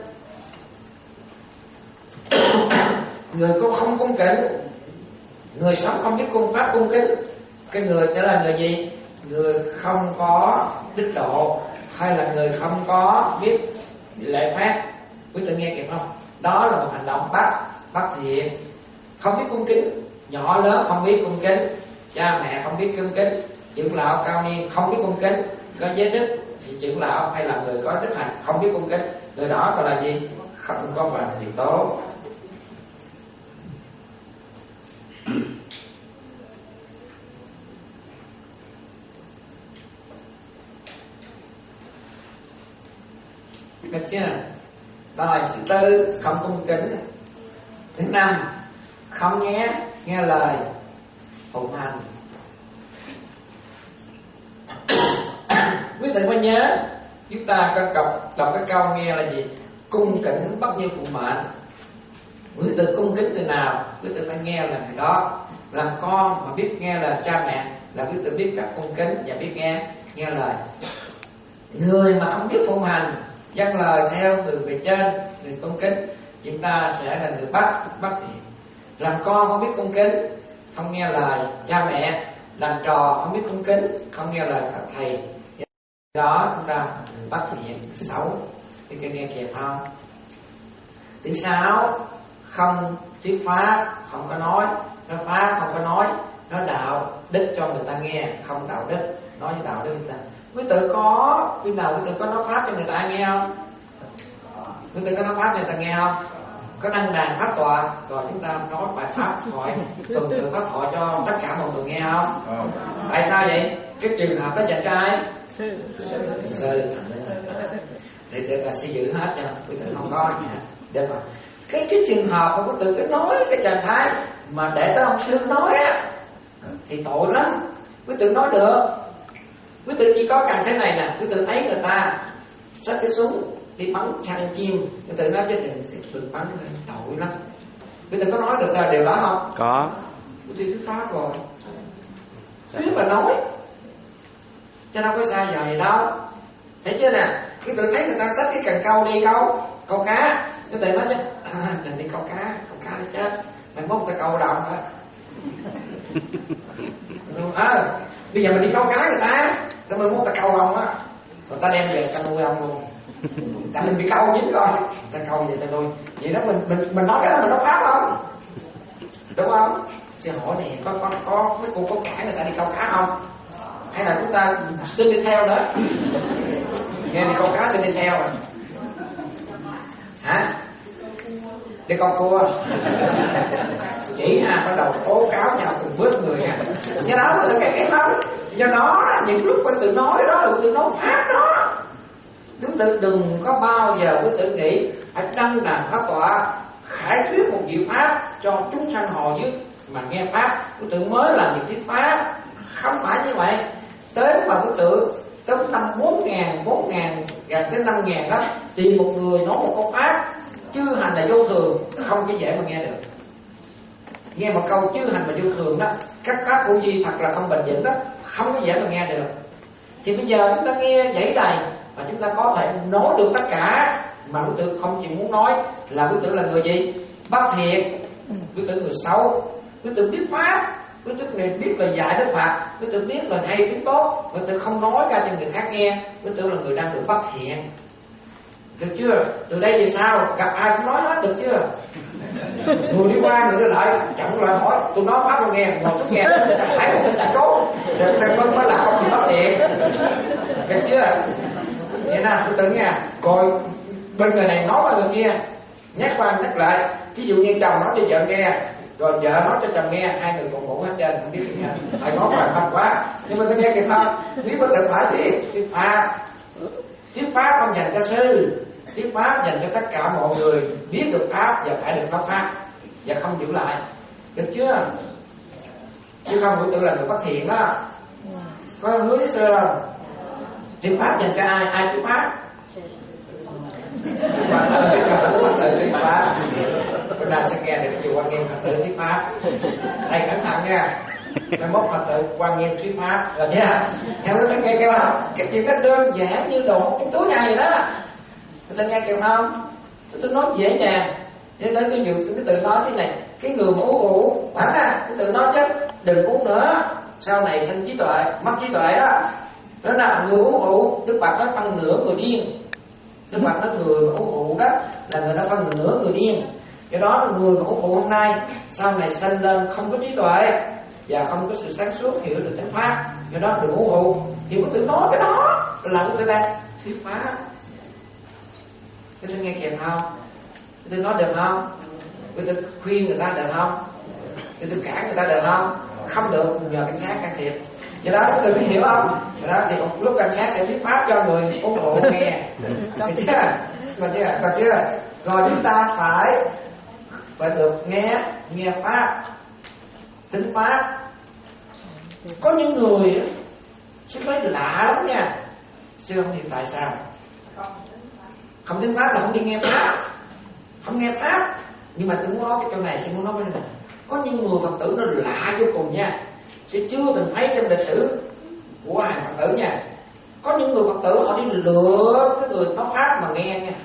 Người cũng không cung kính, người sống không biết cung pháp cung kính, cái người đó là người gì? Người không có đích độ, hay là người không có biết lễ phép. Quý vị nghe kịp không? Đó là một hành động bất bất thiện. Không biết cung kính, nhỏ lớn không biết cung kính, cha mẹ không biết cung kính, trưởng lão cao niên không biết cung kính, có giới đức thì trưởng lão hay là người có đức hạnh không biết cung kính, người đó gọi là gì? Không có là điều tốt. Được chưa? Rồi thứ tư, không cung kính. Thứ năm, không nghe nghe lời phụng hành. Quý vị có nhớ chúng ta có đọc đọc cái câu nghe là gì? Cung kính bất như phụ mệnh. Quý vị cung kính từ nào? Quý vị phải nghe là người đó. Làm con mà biết nghe là cha mẹ là quý vị biết cách cung kính và biết nghe nghe lời. Người mà không biết phụng hành, dâng lời theo người bề trên, người cung kính, chúng ta sẽ là người bắt bắt thiện. Làm con không biết cung kính, không nghe lời cha mẹ, làm trò không biết cung kính, không nghe lời thầy, đó chúng ta bắt thiện xấu. Thì cái nghe kìa không? Thứ sáu, không thuyết pháp, không có nói, nói pháp không có nói, nói đạo đức cho người ta nghe, không đạo đức, nói với đạo đức người ta. Quý tự có khi nào quý tự có nói pháp cho người ta nghe không? Quý tự có nói pháp cho người ta nghe không? Có đăng đàn pháp tọa rồi chúng ta nói bài pháp thoại tuần tự pháp thoại cho tất cả mọi người nghe không? Tại sao vậy? Cái trường hợp đó dành cho ai? Sư. Sư. Thì được là sư giữ hết cho quý tự không có nha. Được rồi. Cái cái trường hợp mà quý tự cái nói cái trạng thái mà để tới ông sư nói á thì tội lắm. Quý tự nói được. Quý tự chỉ có cần thế này nè, quý tự thấy người ta xách cái súng đi bắn săn chim, quý tự nói chết định sẽ tự bắn lên, tội lắm. Quý tự có nói được là điều đó không? Có. Quý tự thuyết pháp rồi, thuyết là nói, cho đâu có sai giờ gì đâu. Thấy chưa nè? Quý tự thấy người ta xách cái cần câu đi câu câu cá, quý tự nói chứ à, mình đi câu cá, câu cá đi chết, mày mốt người ta câu đồng á. À, bây giờ mình đi câu cá người ta, tao mình muốn ta câu ông á, người ta đem về ta nuôi ông luôn. Tại mình bị câu dính rồi, ta câu về ta nuôi. Vậy đó mình mình mình nói cái đó mình nói pháp không? Đúng không? Xin hỏi này có có có mấy cô có phải người ta đi câu cá không? Hay là chúng ta xin đi theo nữa? Nghe đi câu cá xin đi theo rồi. Hả? Đi câu cua. Chỉ à bắt đầu tố cáo nhau từng bước người nha. Do đó là cái cái đó. Do đó những lúc quý tự nói đó là quý tự nói pháp đó. Quý tự đừng có bao giờ quý tự nghĩ phải đăng đàn pháp tọa khải thuyết một diệu pháp cho chúng sanh họ dứt mà nghe pháp. Quý tự mới làm việc thuyết pháp. Không phải như vậy. Tới mà quý tự tới năm bốn ngàn, bốn ngàn gần tới năm ngàn đó tìm một người nói một câu pháp chư hành là vô thường, không có dễ mà nghe được. Nghe một câu chư hành mà vô thường đó, các pháp vô vi thật là không bền vững đó, không có dễ mà nghe được. Thì bây giờ chúng ta nghe dãy đầy và chúng ta có thể nói được tất cả, mà quý tự không chỉ muốn nói là quý tự là người gì? Bất thiện, quý tự người xấu, quý tự biết pháp, quý tự này biết là dạy Đức Phật, quý tự biết là hay tiếng tốt, quý tự không nói ra cho người khác nghe, quý tự là người đang được bất thiện. Được chưa? Từ đây về sau gặp ai cũng nói hết, được chưa? Người đi qua người ta lại chậm lại hỏi, tôi nói pháp không nghe, ngồi chút nghe, phải một cái chạy trốn, rồi mới mới là không bị bất thiện. Được chưa? Vậy nào, tôi tưởng nha, coi bên người này nói qua người kia, nhắc qua nhắc lại. Ví dụ như chồng nói cho vợ nghe, Rồi vợ nói cho chồng nghe, hai người cùng ngủ hết trên, không biết gì hết. Thầy nói là không quá, nhưng mà tôi nghe kịp không? Nếu mà tự phải thuyết thuyết pháp, thuyết pháp không dành cho sư, thuyết pháp dành cho tất cả mọi người biết được pháp và phải được nói pháp và không giữ lại, được chưa? Chứ không phải tự là người phát hiện đó. Có hứa với sư không? Thuyết pháp dành cho ai? Ai thuyết pháp? Phật tử thuyết pháp. Bữa nào sẽ nghe được chùa Quan Nghiêm Phật tử thuyết pháp. Thầy cẩn thận nha. Mai mốt Phật tử Quan Nghiêm thuyết pháp là thế hả? Theo cái nghe kêu không? Cái chuyện đó đơn giản như đồ cái túi này vậy đó. Người ta nghe kêu không? Tôi nói dễ dàng. Nên tới tôi dừng tôi tự nói thế này. Cái người mà uống rượu phải à? Tôi tự nói chứ đừng uống nữa. Sau này sinh trí tuệ, mất trí tuệ đó. Đó là người uống rượu, Đức Phật nói phân nửa người điên. Đức Phật nói người mà uống rượu đó là người đó phân nửa người điên. Do đó là người mà uống rượu hôm nay sau này sinh lên không có trí tuệ và không có sự sáng suốt hiểu được chánh pháp. Do đó đừng uống rượu. Thì có tự nói cái đó là tôi đang thuyết pháp. Cái tôi nghe kịp không? Cái tôi nói được không? Cái tôi khuyên người ta được không? Cái tôi cản người ta được không? Không được nhờ cảnh sát can thiệp. Do đó các người hiểu không? Do đó thì một lúc cảnh sát sẽ thuyết pháp cho người uống rượu nghe. Được chưa? Còn chưa? Còn chưa? Rồi chúng ta phải phải được nghe nghe pháp, tính pháp. Có những người sẽ nói lạ lắm nha. Sư không hiểu tại sao không tính pháp là không đi nghe pháp, không nghe pháp. Nhưng mà tôi muốn nói cái chỗ này, sư muốn nói cái này. Có những người Phật tử nó lạ vô cùng nha, sẽ chưa từng thấy trong lịch sử của hàng Phật tử nha. Có những người Phật tử họ đi lừa cái người nói pháp mà nghe nha.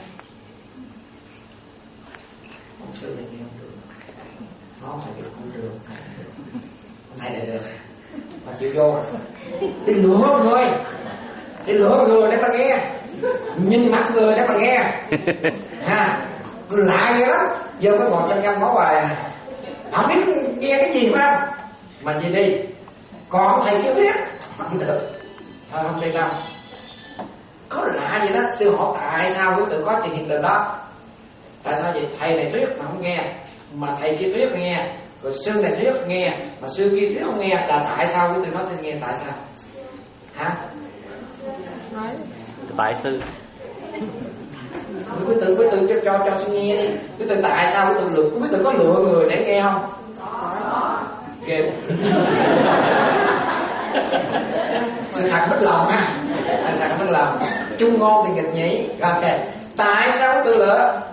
Ông sư này nghe không được, nó phải được không được, không thầy này được, mà chịu vô đi lừa người, đi lừa người để mà nghe, nhìn mặt người để mà nghe, ha, lạ vậy đó. Giờ có ngồi trong trong ngõ bài, không biết nghe cái gì phải không? Mà gì đi, còn thầy chưa biết, không được, thôi không đi đâu. Có lạ vậy đó. Sư hỏi tại sao đối tượng có chuyện hiện tượng đó? Tại sao vậy? Thầy này thuyết mà không nghe, mà thầy kia thuyết nghe, rồi sư này thuyết nghe, mà sư kia thuyết không nghe, là tại sao đối tượng nói thì nghe? Tại sao? Hả? Tại sư. Quý tự quý tự cho cho cho sư nghe đi. Quý tự tại sao quý tự lừa? Quý tự có lựa người để nghe không? Có. Kêu. Sự thật mất lòng ha. Sự thật mất lòng. Chung ngôn thì nghịch nhỉ. Ok. Tại sao quý tự lựa?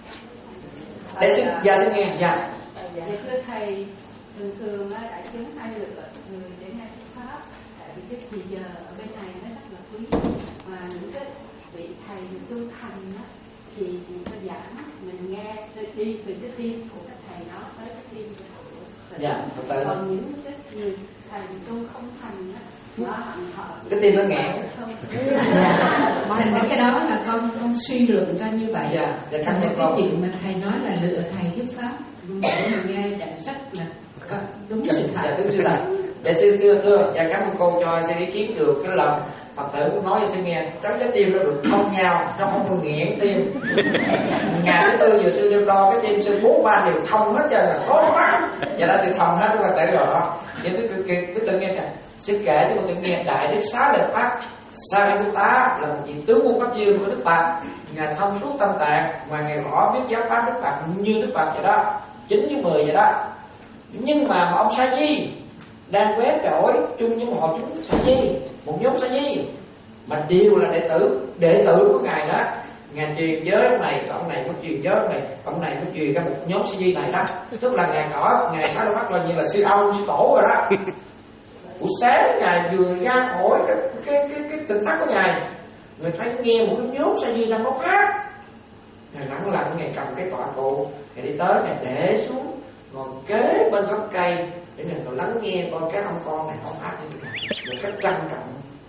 Để xin giờ xin nghe. Dạ. Dạ thưa thầy, thường thường đại chúng hay lựa người để nghe pháp, tại vì cái thì giờ ở bên này nó rất là quý, mà những cái vị thầy tu thành á thì mình phải giảng, mình nghe đi từ cái tim của các thầy đó tới cái tim của thầy. Dạ. Còn những cái người thầy tu không thành á, nó họ cái tim nó nghẹn. Thành ra cái đó là con con suy luận ra như vậy. Dạ. Dạ, thành ra cái chuyện mà thầy nói là lựa thầy thuyết pháp để mình nghe nhận rất là có đúng sự thật. Dạ, đúng sự thật. Dạ sư thưa thưa, dạ cảm ơn cô cho sư ý kiến được cái lòng Phật tử cũng nói cho sư nghe, trong trái tim nó được thông nhau, nó không có nghẽn tim. Ngày thứ tư giờ sư đưa đo cái tim sư bốn ba đều thông hết trơn là tốt quá. Dạ đã sư thông hết cái Phật tử rồi đó. Vậy tôi cứ tự nghe rằng sư kể cho tôi tự nghe Đại Đức Xá Lợi Pháp Sariputta là một vị tướng quân pháp dương của Đức Phật. Ngài thông suốt tâm tạng mà ngài rõ biết giáo pháp Đức Phật như Đức Phật vậy đó, chín với mười vậy đó. Nhưng mà, mà ông Sa Di đang quét trỗi chung với một hội chúng Sa Di, một nhóm Sa Di mà đều là đệ tử đệ tử của ngài đó. Ngài truyền giới ông này, ông này có truyền giới ông này, ông này có truyền ra một nhóm Sa Di này đó. Tức là ngài có ngài Xá Lợi Phất là như là sư ông sư tổ rồi đó. Buổi sáng ngài vừa ra khỏi cái cái cái cái tỉnh thất của ngài, người thấy nghe một cái nhóm Sa Di đang nói pháp. Ngài lặng lặng ngài cầm cái tọa cụ, ngài đi tới ngài để xuống ngồi kế bên gốc cây để mình còn lắng nghe coi các ông con này nói pháp như thế nào, một cách trân trọng,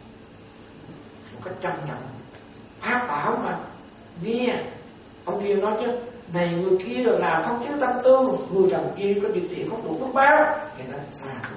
một cách trân trọng. Pháp bảo mà nghe ông kia nói chứ này người kia làm không chiếu tâm tư, người làm kia có điều kiện không đủ phước báo. Ngài nói xa thú,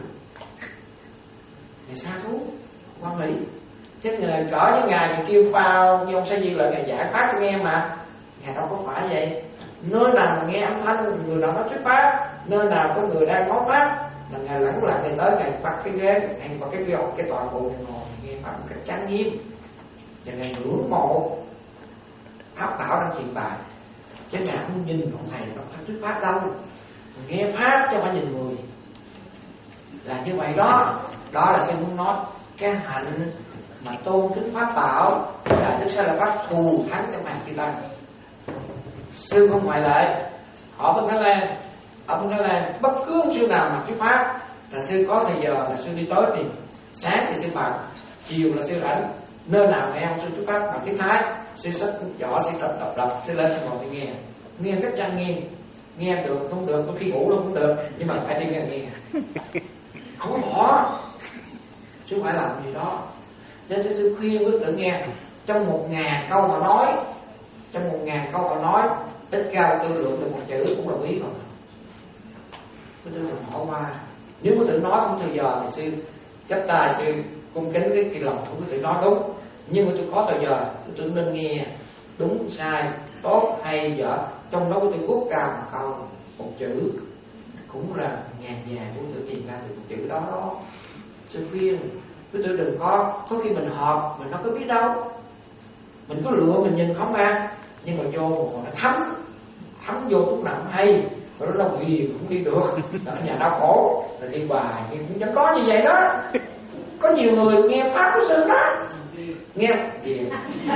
ngài xa thú quan lý. Chứ ngài cỡ với ngài người kêu vào như ông Sa Di lại ngài giải pháp cho nghe mà ngài đâu có phải vậy. Nơi nào mà nghe âm thanh người nào nói thuyết pháp, nơi nào có người đang nói pháp, là Ngài lẳng lặng Ngài tới, Ngài bắt cái ghế, Ngài bắt cái ghế, cái tòa bộ Ngài ngồi nghe pháp một cách trang nghiêm, và Ngài ngưỡng mộ pháp bảo đang truyền bài. Chứ Ngài không nhìn ông thầy trong thuyết pháp đâu, nghe pháp cho phải nhìn người. Là như vậy đó. Đó là sư muốn nói cái hạnh mà tôn kính pháp bảo là Đức Sa La Pháp thù thắng trong hàng chư tăng. Sư không ngoại lệ. Ở bên Thái Lan, ở bên Thái Lan bất cứ sư nào mà thuyết pháp là sư có thời giờ là sư đi tới thì sáng thì sư bằng, chiều là sư rảnh. Nơi nào nghe ông sư thuyết pháp bằng tiếng Thái, sư sách võ, sư tập đọc đọc, sư lên sư ngồi thì nghe, nghe cách trang nghiêm, nghe được không được, có khi ngủ luôn cũng được, nhưng mà phải đi nghe nghe, không có bỏ, chứ không phải làm gì đó. Nên sư khuyên với tự nghe, trong một ngàn câu họ nói, trong một ngàn câu họ nói, ít cao tư lượng được một chữ cũng là quý không. Cái tư đừng bỏ qua. Nếu có tự nói không thời giờ thì sư chấp tay, sư cung kính cái, cái lòng của tự nói đúng. Nhưng mà tôi có thời giờ, tôi nên nghe đúng sai, tốt hay dở. Trong đó tôi quốc cao một câu, một chữ cũng là ngàn vàng của tôi tìm ra được một chữ đó đó. Sư khuyên với tôi đừng có, có khi mình họp mình đâu có biết đâu, mình cứ lựa mình nhìn không ra, nhưng mà vô một hồi nó thấm thấm vô lúc nào cũng hay, rồi nó đâu gì cũng đi được. Ở nhà đau khổ là đi bài thì cũng chẳng có như vậy đó. Có nhiều người nghe pháp của sư đó, nghe gì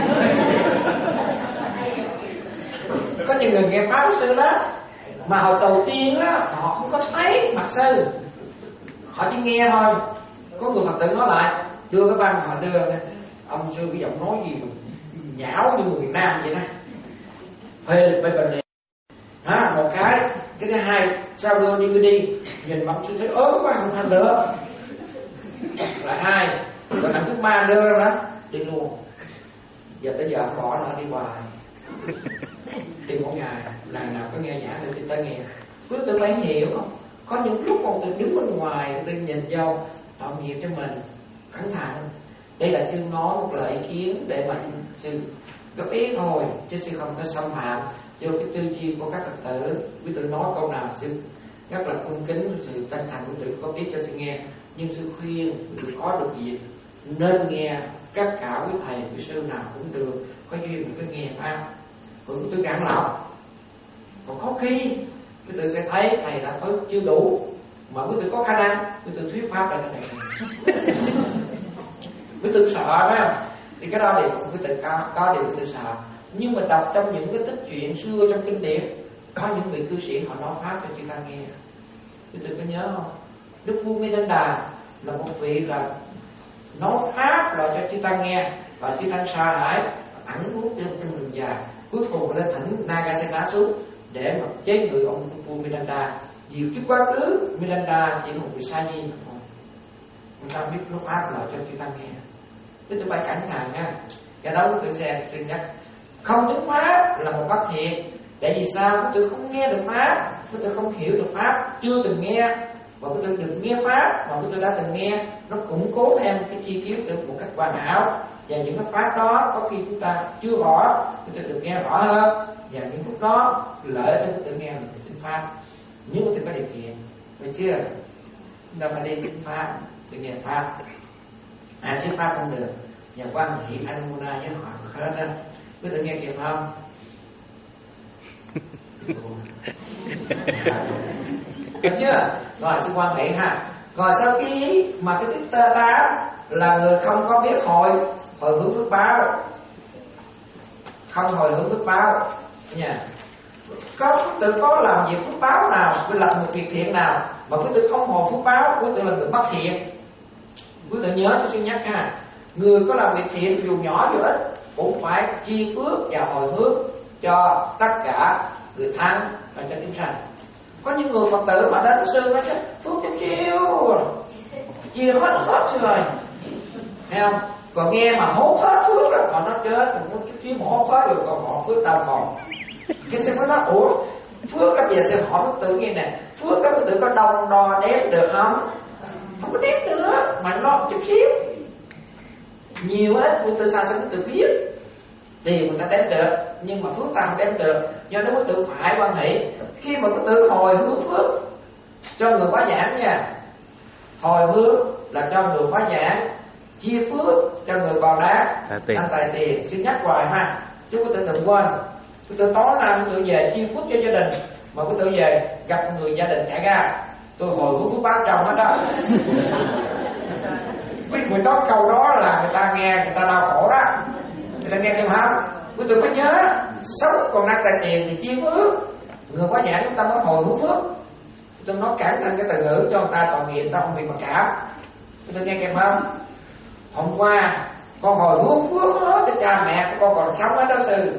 có nhiều người nghe pháp của sư đó mà hồi đầu tiên á họ không có thấy mặt sư, họ chỉ nghe thôi. Có người Phật tử nói lại, đưa cái băng họ đưa ra, ông sư cái giọng nói gì nhão như người Việt Nam vậy đó, phê phê bình liền. Đó, một cái, cái thứ hai, sao đưa đi đi, nhìn ông sư thấy ớn quá không thành nữa. Lại hai, rồi lần thứ ba đưa ra đó, đi luôn. Giờ tới giờ không bỏ nữa, đi hoài. Tìm một ngày, ngày nào có nghe nhã được thì ta nghe. Cứ tự lấy hiểu không? Có những lúc còn tự đứng bên ngoài, tự nhìn vô, tạo nghiệp cho mình, cẩn thận. Đây là sư nói một lời ý kiến để mà sư góp ý thôi, chứ sư không có xâm phạm vô cái tư duy của các Phật tử. Quý tử nói câu nào sư rất là cung kính, sự chân thành của tự có biết cho sư nghe. Nhưng sư khuyên quý tử có được gì nên nghe tất cả quý thầy, quý sư nào cũng được, có duyên mình cứ nghe pháp. Còn quý tử cản lòng. Còn có khi quý tử sẽ thấy thầy đã thôi chưa đủ, mà quý tử có khả năng, quý tử thuyết pháp là cái này. Quý tử sợ phải không? Thì cái đó thì quý tử có, có điều quý tử sợ. Nhưng mà đọc trong những cái tích chuyện xưa trong kinh điển, có những vị cư sĩ họ nói pháp cho chúng ta nghe. Quý tử có nhớ không? Đức vua Milinda là một vị là nói pháp rồi cho chúng ta nghe, và chúng ta sa hãi ẩn hút trên trong đường dài. Cuối cùng lên thỉnh Nagasena xuống để mà chế ngự ông vua Milinda. Vì cái quá khứ Milinda chỉ một vị sa di thôi, chúng ta biết nói pháp là cho chúng ta nghe. Chứ tôi phải cẩn thận nha. Cái đó tôi xem xin nhắc, không chứng pháp là một bất thiện. Tại vì sao? Tôi không nghe được pháp, tôi không hiểu được pháp, chưa từng nghe, và tôi được nghe pháp, và tôi đã từng nghe, nó củng cố thêm cái chi kiến được một cách hoàn hảo. Và những cái pháp đó có khi chúng ta chưa rõ, tôi được nghe rõ hơn, và những lúc đó lợi cho tôi nghe được tiếng pháp. Nhưng mà tôi có điều kiện, phải chưa? Chúng ta phải đi tiếng pháp, để nghe pháp. Ai thuyết pháp không được, và quan hệ Anumona với họ khá đó. Quý tự nghe kịp không? Được chưa? Rồi sự quan hệ ha. Rồi sau khi mà cái thứ tám là người không có biết hồi hồi hướng phước báo, không hồi hướng phước báo nha. Có quý tự có làm việc phước báo nào, quý làm một việc thiện nào mà quý tự không hồi phước báo, quý tự là người bất thiện. Quý tự nhớ tôi suy nhắc ha. Người có làm việc thiện dù nhỏ dù ít cũng phải chi phước và hồi hướng cho tất cả người thân và cho chúng sanh. Có những người Phật tử mà đến sư nói chứ phước chút chiêu chia hết hết rồi, thấy không? Còn nghe mà hốt hết phước rồi họ nói chết, còn chút chiêu mà hốt hết rồi còn họ phước đâu còn. Cái sư mới nói ủa phước đó bây giờ sư hỏi Phật tử nghe nè, phước đó Phật tử có đong đo đếm được không? Không có đếm nữa, mà nó chút xíu nhiều hết, Phật tử sao sẽ Phật tử biết tiền người ta đếm được. nhưng mà phước ta không đem được, do đó quý tự phải quan hệ. Khi mà quý tự hồi hướng phước cho người quá giảng nha, hồi hướng là cho người quá giảng, chia phước cho người còn đá ăn tài tiền. Xin nhắc hoài ha, chứ quý tự đừng quên. Quý tự tối nay quý tự về chia phước cho gia đình, mà quý tự về gặp người gia đình thả ga, tôi hồi hướng phước báo chồng hết đó. Biết người nói câu đó là người ta nghe, người ta đau khổ đó, người ta nghe kêu không? Quý tự phải nhớ, sống còn ăn tài tiền thì chia phước, người quá giảng chúng ta mới hồi hướng phước. Tôi nói cản thành cái từ ngữ cho người ta tội nghiệp, ta không bị mặc cảm. Tôi nghe kịp không? Hôm qua con hồi hướng phước hết cho cha mẹ của con còn sống hết đó sư.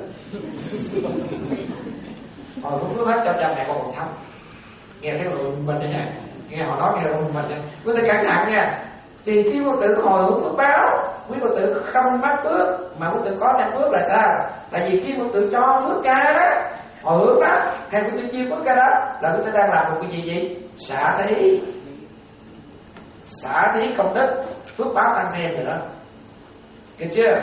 Hồi hướng phước hết cho cha mẹ con còn sống. Nghe thấy người mình đấy nha, nghe họ nói nghe người mình nha. Quý tự cẩn thận nha. Thì khi quý tự hồi hướng phước báo, quý tự không mắc phước mà quý tự có thêm phước là sao? Tại vì khi quý tự cho phước ra đó, hồi hướng đó, hay quý tự chia phước ra đó, là quý tự đang làm một cái gì vậy? Xả thí. Xả thí công đức, phước báo tăng thêm rồi đó. Được chưa?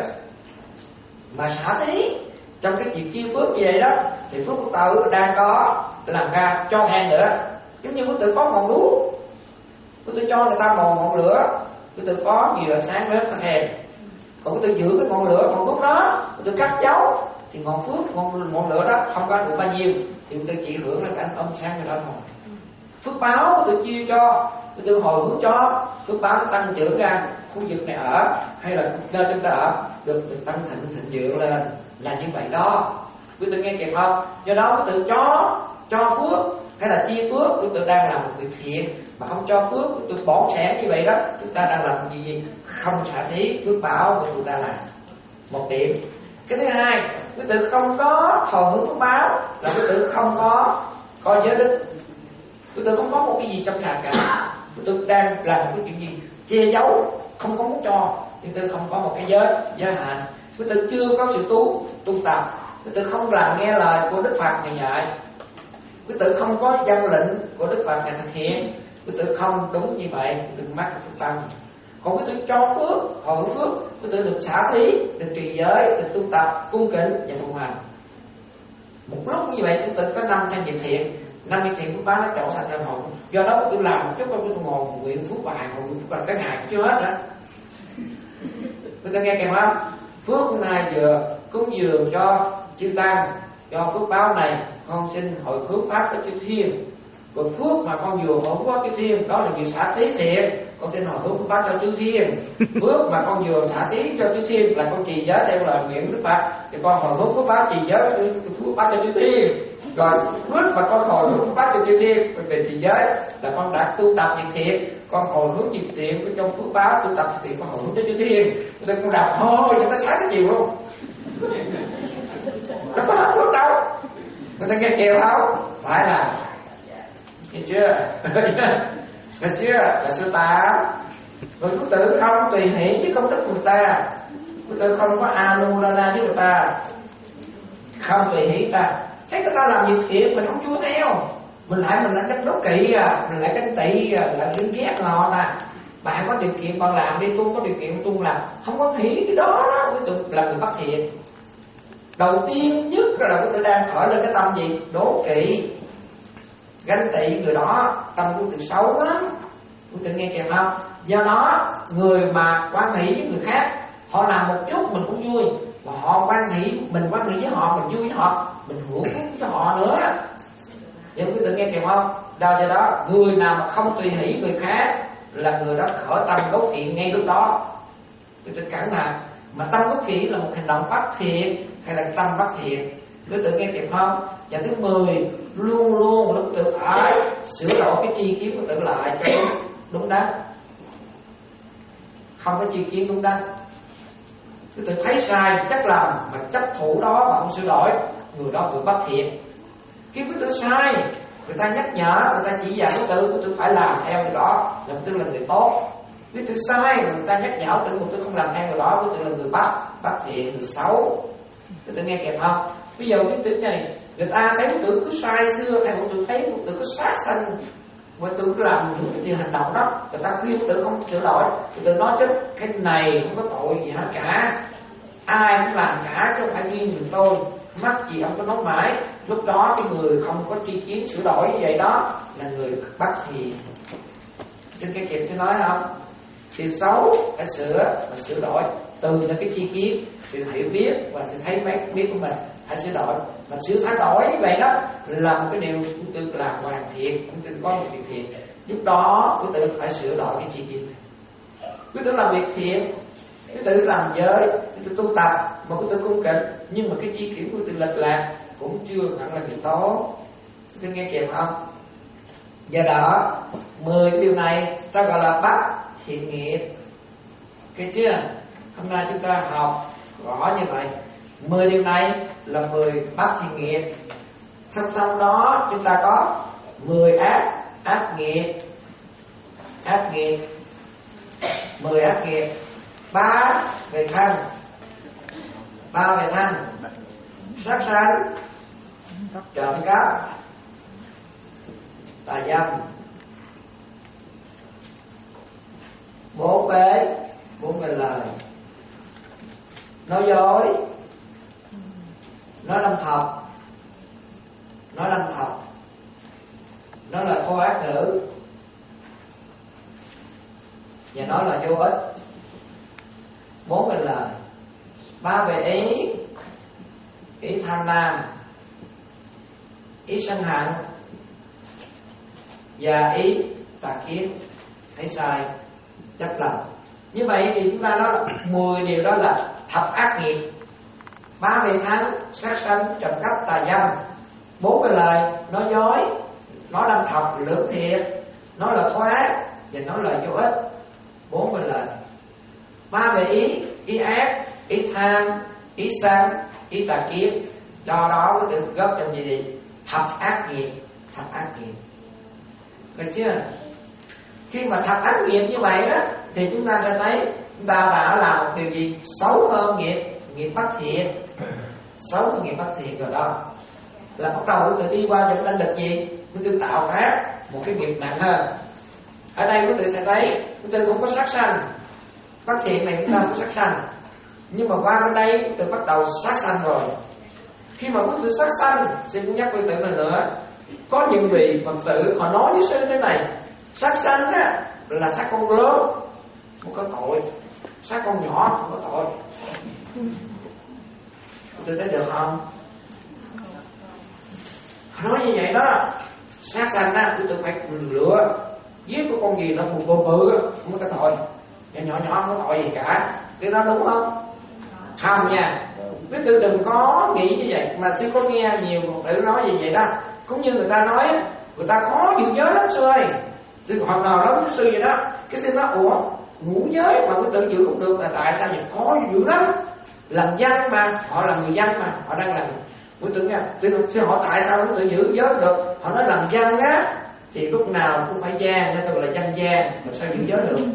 Mà xả thí trong cái việc chia phước như vậy đó, thì phước của tự đang có làm ra cho thêm nữa. Giống như quý tự có ngọn đuốc, quý tự cho người ta một ngọn lửa, quý tự có nhiều ánh sáng lớn tăng thêm. Còn quý tự giữ cái ngọn lửa, ngọn đuốc đó, quý tự cắt dấu, thì ngọn phước, ngọn, ngọn lửa đó không có được bao nhiêu, thì quý tự chỉ hưởng là cảnh âm sáng người đó thôi. Phước báo quý tự chia cho, quý tự hồi hướng cho, phước báo tăng trưởng ra khu vực này ở, hay là nơi chúng ta ở được, được tăng thịnh thịnh vượng lên, là như vậy đó. Quý tự nghe kịp không? Do đó quý tự cho cho phước hay là chia phước, quý tự đang làm một việc thiện. Mà không cho phước, quý tự bỏ sẻn như vậy đó, chúng ta đang làm gì gì? Không xả thí phước báo của chúng ta làm. Một điểm. Cái thứ hai, quý tự không có hồi hướng phước báo là quý tự không có có giới đức. Quý tự không có một cái gì trong sạch cả. Quý tự đang làm một cái chuyện gì? Che giấu, không có muốn cho. Quý tự không có một cái giới giới hạn. Quý tự chưa có sự tu tu tập. Quý tự không làm nghe lời của Đức Phật ngày dạy. Quý tự không có dân lệnh của Đức Phật ngày thực hiện. Quý tự không đúng như vậy, quý tự mắc phước tâm. Còn quý tự cho phước, hồi hướng phước, quý tự được xả thí, được trì giới, được tu tập, cung kính và phụng hành. Một lúc như vậy quý tự có năm trăm việc thiện, năm việc thiện phước báo nó trổ sạch lên hồn. Do đó quý tự làm một chút cho quý tự ngồi nguyện phước bài, hồi phước bài cái ngày chưa hết nữa. Quý tự nghe kèm không? Phước hôm nay vừa cúng dường cho chư tăng, cho phước báo này con xin hồi hướng pháp cho chư thiên. Còn phước mà con vừa hồi hướng chư thiên, đó là việc xả thí thiện, con xin hồi hướng phước báo cho chư thiên. Phước mà con vừa xả thí cho chư thiên là con trì giới theo lời nguyện của Đức Phật, thì con hồi hướng phước báo trì giới phước báo cho chư thiên. Rồi phước mà con hồi hướng phước báo cho chư thiên về trì giới là con đã tu tập việc thiện, con hồi hướng việc thiện của trong phước báo tu tập việc thiện, con hồi hướng cho chư thiên. Tôi con đọc thôi cho nó sáng cái chiều luôn. Nó có hết phước đâu. Người ta nghe kêu không? Phải là nghe chưa? Nghe chưa? Là sư tám. Rồi quý tự không tùy hỷ với công đức của người ta, quý tự không có anulana với người ta, không tùy hỷ ta. Thấy người ta làm việc thiện mình không vui theo, mình lại mình lại đánh đố kỵ à, mình lại đánh tị à, lại đứng ghét họ ta. Bạn có điều kiện bạn làm đi, tôi có điều kiện tôi làm, không có hỷ cái đó đó. Quý tự là người bất thiện. Đầu tiên nhất là quý tự đang khởi lên cái tâm gì? Đố kỵ, ganh tị người đó, tâm của tự xấu lắm. Quý tự nghe kịp không? Do đó người mà quan hệ với người khác, họ làm một chút mình cũng vui, và họ quan hệ mình quan hệ với họ, mình vui với họ, mình hưởng phúc cho họ nữa. Vậy quý tự nghe kịp không? Đâu do đó người nào mà không tùy hỷ người khác là người đó khởi tâm đố kỵ ngay lúc đó. Quý tự cẩn thận. Mà tâm đố kỵ là một hành động bất thiện hay là tâm bất thiện? Quý tự nghe kịp không? Và thứ mười, luôn luôn lúc tự phải sửa đổi cái tri kiến của tự lại cho đúng đắn. Không có tri kiến đúng đắn, quý tự thấy sai chắc làm mà chấp thủ đó mà không sửa đổi, người đó tự bất thiện. Khi quý tự sai, người ta nhắc nhở, người ta chỉ dạy quý tự, quý tự phải làm theo người đó, là quý tự là người tốt. Quý tự sai, người ta nhắc nhở quý tự không làm theo người đó, quý tự là người bất bất thiện, người xấu. Quý tự nghe kịp không? Bây giờ cái tự này, người ta thấy quý tự cứ sai xưa, hay quý tự thấy quý tự cứ sát sanh, quý tự cứ làm những cái điều hành động đó, người ta khuyên quý tự không sửa đổi, quý tự nói chứ cái này không có tội gì hết cả, ai cũng làm cả chứ không phải riêng mình tôi. mắc gì ông có nói mãi. Lúc đó cái người không có tri kiến sửa đổi như vậy đó là người bắt thiền. Trên cái kịp tôi nói không, điều xấu phải sửa và sửa đổi từ là cái tri kiến, sự hiểu biết và sự thấy mấy biết của mình phải sửa đổi. Mà sửa thay đổi như vậy đó là một cái điều của tôi làm hoàn thiện, của tôi có một việc thiện. Lúc đó của tôi phải sửa đổi cái tri kiến này. Quý tử làm việc thiện, quý tử làm giới, quý tử tu tập mà quý tử cung kính, nhưng mà cái tri kiến của quý tử lệch lạc cũng chưa hẳn là việc tốt. Quý tử nghe kịp không? Do đó mười cái điều này ta gọi là bắt thiện nghiệp. Ok chưa? Hôm nay chúng ta học rõ như vậy. Mười điều này là mười bắt thiện nghiệp. Song song đó chúng ta có mười ác ác nghiệp. Ác nghiệp mười ác nghiệp. Ba về thân, ba về thân, sát sanh, trộm cắp, tà dâm. Bốn bế, bốn về lời, nói dối, nói lâm thọc, nói lâm thọc, nói là thô ác ngữ, và nói là vô ích. Bốn về lời. Ba về ý, ý tham lam, ý sân hận và ý tà kiến, thấy sai, chấp lòng. Như vậy thì chúng ta nói là mười điều đó là thập ác nghiệp. Ba về thân, sát sanh, trộm cắp, tà dâm. Bốn về lời, nói dối, nói lâm thọc, lưỡng thiệt, nói là thô ác và nói là vô ích. Bốn về lời. Ba về ý, ý ác, ý tham, ý sân, ý tà kiến. Do đó có thể góp trong gì đi? Thập ác nghiệp. Thập ác nghiệp. Được chưa? Khi mà thập ác nghiệp như vậy đó thì chúng ta sẽ thấy chúng ta đã làm một điều gì xấu hơn nghiệp nghiệp bất thiện. Xấu hơn nghiệp bất thiện rồi đó là bắt đầu tự đi qua những năng lực gì của tự tạo phát một cái nghiệp nặng hơn. Ở đây quý vị sẽ thấy quý vị không có sát sanh. Bất thiện này chúng ta không có sát sanh, nhưng mà qua bên đây quý vị bắt đầu sát sanh rồi. Khi mà quý vị sát sanh, xin cũng nhắc quý vị mình nữa, có những vị Phật tử họ nói với sư thế này: sát sanh á là sát con lớn không có tội, sát con nhỏ không có tội. Tôi thấy được không? Họ nói như vậy đó. Sát sanh á tôi phải lựa giết của con gì nó bự bự bự không có tội, nhỏ nhỏ nhỏ không có tội gì cả. Cái đó đúng không? Không nha. Quý tư đừng có nghĩ như vậy. Mà sư có nghe nhiều Phật tử nói như vậy đó. Cũng như người ta nói, người ta có nhiều giới lắm sư ơi, sư họ nào lắm sư vậy đó. Cái sư nói ủa ngũ giới mà quý tự giữ không được là tại sao vậy? Có dữ lắm. Làm dân mà, họ là người dân mà, họ đang làm. Quý tự nghe, sư họ tại sao quý tự giữ giới được? Họ nói làm dân á thì lúc nào cũng phải gian, nên tôi là dân gian, làm sao giữ giới được?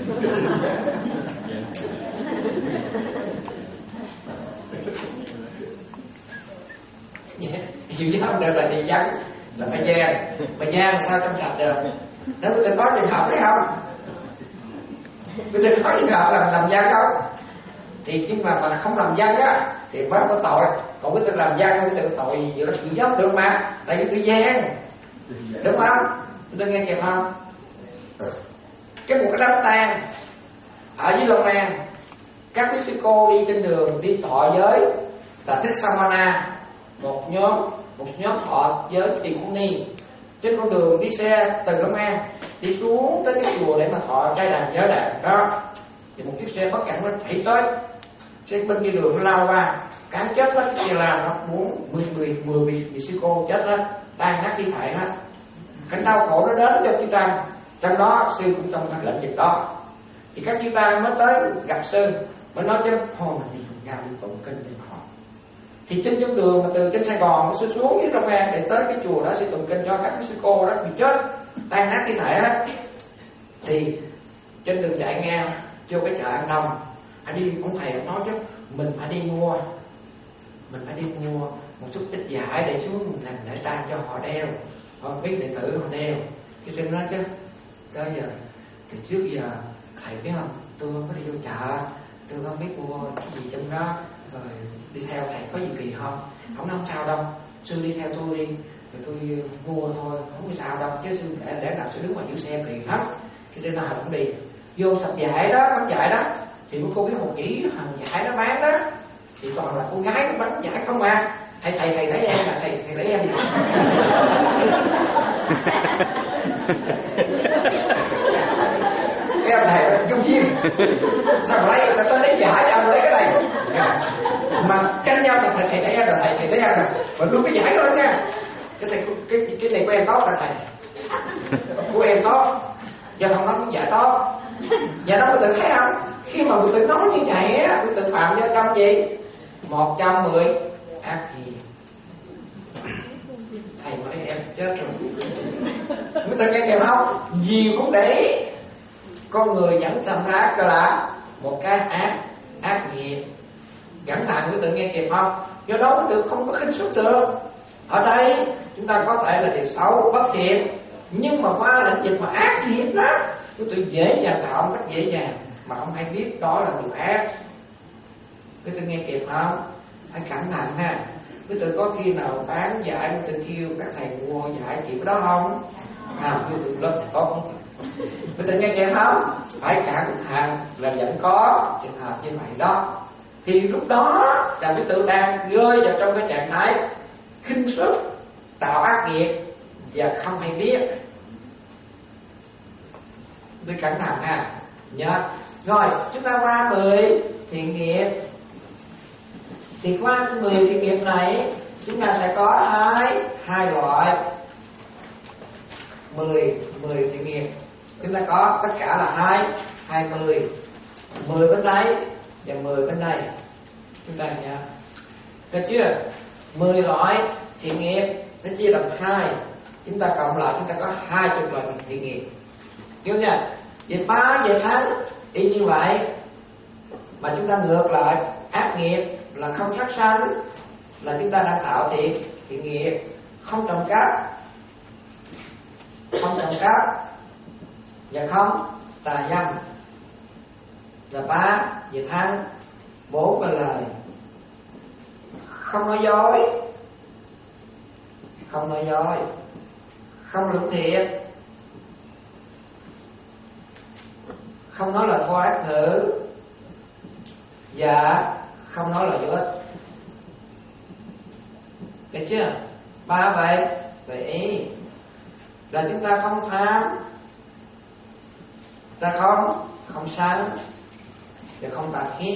Giữ giới không được là đi dân, là phải gian. Mà gian sao trong sạch được? Nếu quý tự có trường hợp đấy không? Quý tự có trường hợp là làm dân không? Thì nhưng mà mà không làm dân á thì mới có tội. Còn quý tự làm dân quý tự tội gì vậy đó, giữ giới được mà, tại vì tôi gian, đúng không? Tôi nghe kịp không? Cái một cái đám tang ở dưới Long An, các quý sư cô đi trên đường đi thọ giới là Thích Samana, một nhóm một nhóm thọ giới Tỳ Khưu Ni. Trên con đường đi xe từ Long An đi xuống tới cái chùa để mà thọ trai đàn giới đàn đó, thì một chiếc xe bất cẩn nó chạy tới, xe bên kia đường nó lao qua, cán chết hết, xe làm nó muốn mười người mười vị, vị sư cô chết hết, tan nát thi thể hết. Cảnh đau khổ nó đến cho chư tăng, trong đó sư cũng trong thành lệnh việc đó. Thì các chư tăng mới tới gặp sư, mới nói chứ thôi mình đi cùng nhau đi tụng kinh cho họ. Thì trên con đường mà từ trên Sài Gòn sư xuống với Long An để tới cái chùa đó sư tụng kinh cho các sư cô đó bị chết, tan nát thi thể hết. Thì trên đường chạy ngang vô cái chợ An Đông, anh đi ông thầy ông nói chứ mình phải đi mua, mình phải đi mua một chút ít vải để xuống mình làm lễ tang cho họ đeo. Họ biết đệ tử họ đeo. Cái xin nói chứ tới giờ từ trước giờ thầy biết không, tôi không có đi vô chợ, tôi không biết mua cái gì trong đó, rồi đi theo thầy có gì kỳ không? Không nói không sao đâu, sư đi theo tôi đi, rồi tôi mua thôi, không có sao đâu, chứ sư để, để nào sư đứng ngoài giữ xe kỳ lắm. Cái trên nào cũng đi vô sập giải đó, bắn giải đó, thì mấy cô biết một chỉ hàng giải nó bán đó, thì toàn là cô gái nó bắn giải không mà. Thầy thầy thầy lấy em là thầy thầy lấy em cái ông này dung duyên sao mà lấy ta tới lấy giải ông lấy cái này mà tranh nhau là thầy thầy lấy em là thầy thầy lấy em là mà luôn cái giải đó nha. Cái thầy cái cái này của em tốt là thầy, của em tốt, do không nói cũng giải tốt. Và đó người tự thấy không, khi mà người tự nói như vậy á, người tự phạm cho công gì một trăm mười ác gì. Thầy mà lấy em chết rồi. Người tự nghe kìa không, nhiều cũng để con người vẫn sanh ra cơ là một cái ác ác nghiệp. Cẩn thận người tự nghe kịp không? Do đó người tự không có khinh suất được. Ở đây chúng ta có thể là điều xấu bất thiện, nhưng mà qua lĩnh vực mà ác nghiệp đó, tôi tự dễ dàng tạo một cách dễ dàng mà không hay biết đó là điều ác. Cái tôi nghe kịp không? Phải cẩn thận ha. Cái tôi có khi nào bán giải, cái tôi kêu các thầy mua giải kịp đó không? À, tôi tự lớp tốt. Cái tôi nghe kịp không? Phải cẩn thận là vẫn có trường hợp như vậy đó. Thì lúc đó là cái tự đang rơi vào trong cái trạng thái khinh suất, tạo ác nghiệp và không hay biết. Tôi cẩn thận ha, nhớ. Rồi chúng ta qua mười thiện nghiệp. Thì qua mười thiện nghiệp này chúng ta sẽ có hai hai loại. Mười mười thiện nghiệp chúng ta có tất cả là hai hai mươi, mười bên đây và mười bên đây. Chúng ta nhớ, được chưa? Mười loại thiện nghiệp nó chia làm hai, chúng ta cộng lại chúng ta có hai chục loại thiện nghiệp. Hiểu nha? Về ba về tháng y như vậy, mà chúng ta ngược lại ác nghiệp là không sát sanh, là chúng ta đang tạo thiện thiện nghiệp. Không trộm cắp, không trộm cắp và không tà dâm là ba về tháng. Bốn về lời, không nói dối, không nói dối, không lưỡng thiệt, không nói lời thô ác ngữ và không nói lời vô ích. Được chưa? Ba vậy vậy ý là chúng ta không tham, ta không không sân và không tà kiến.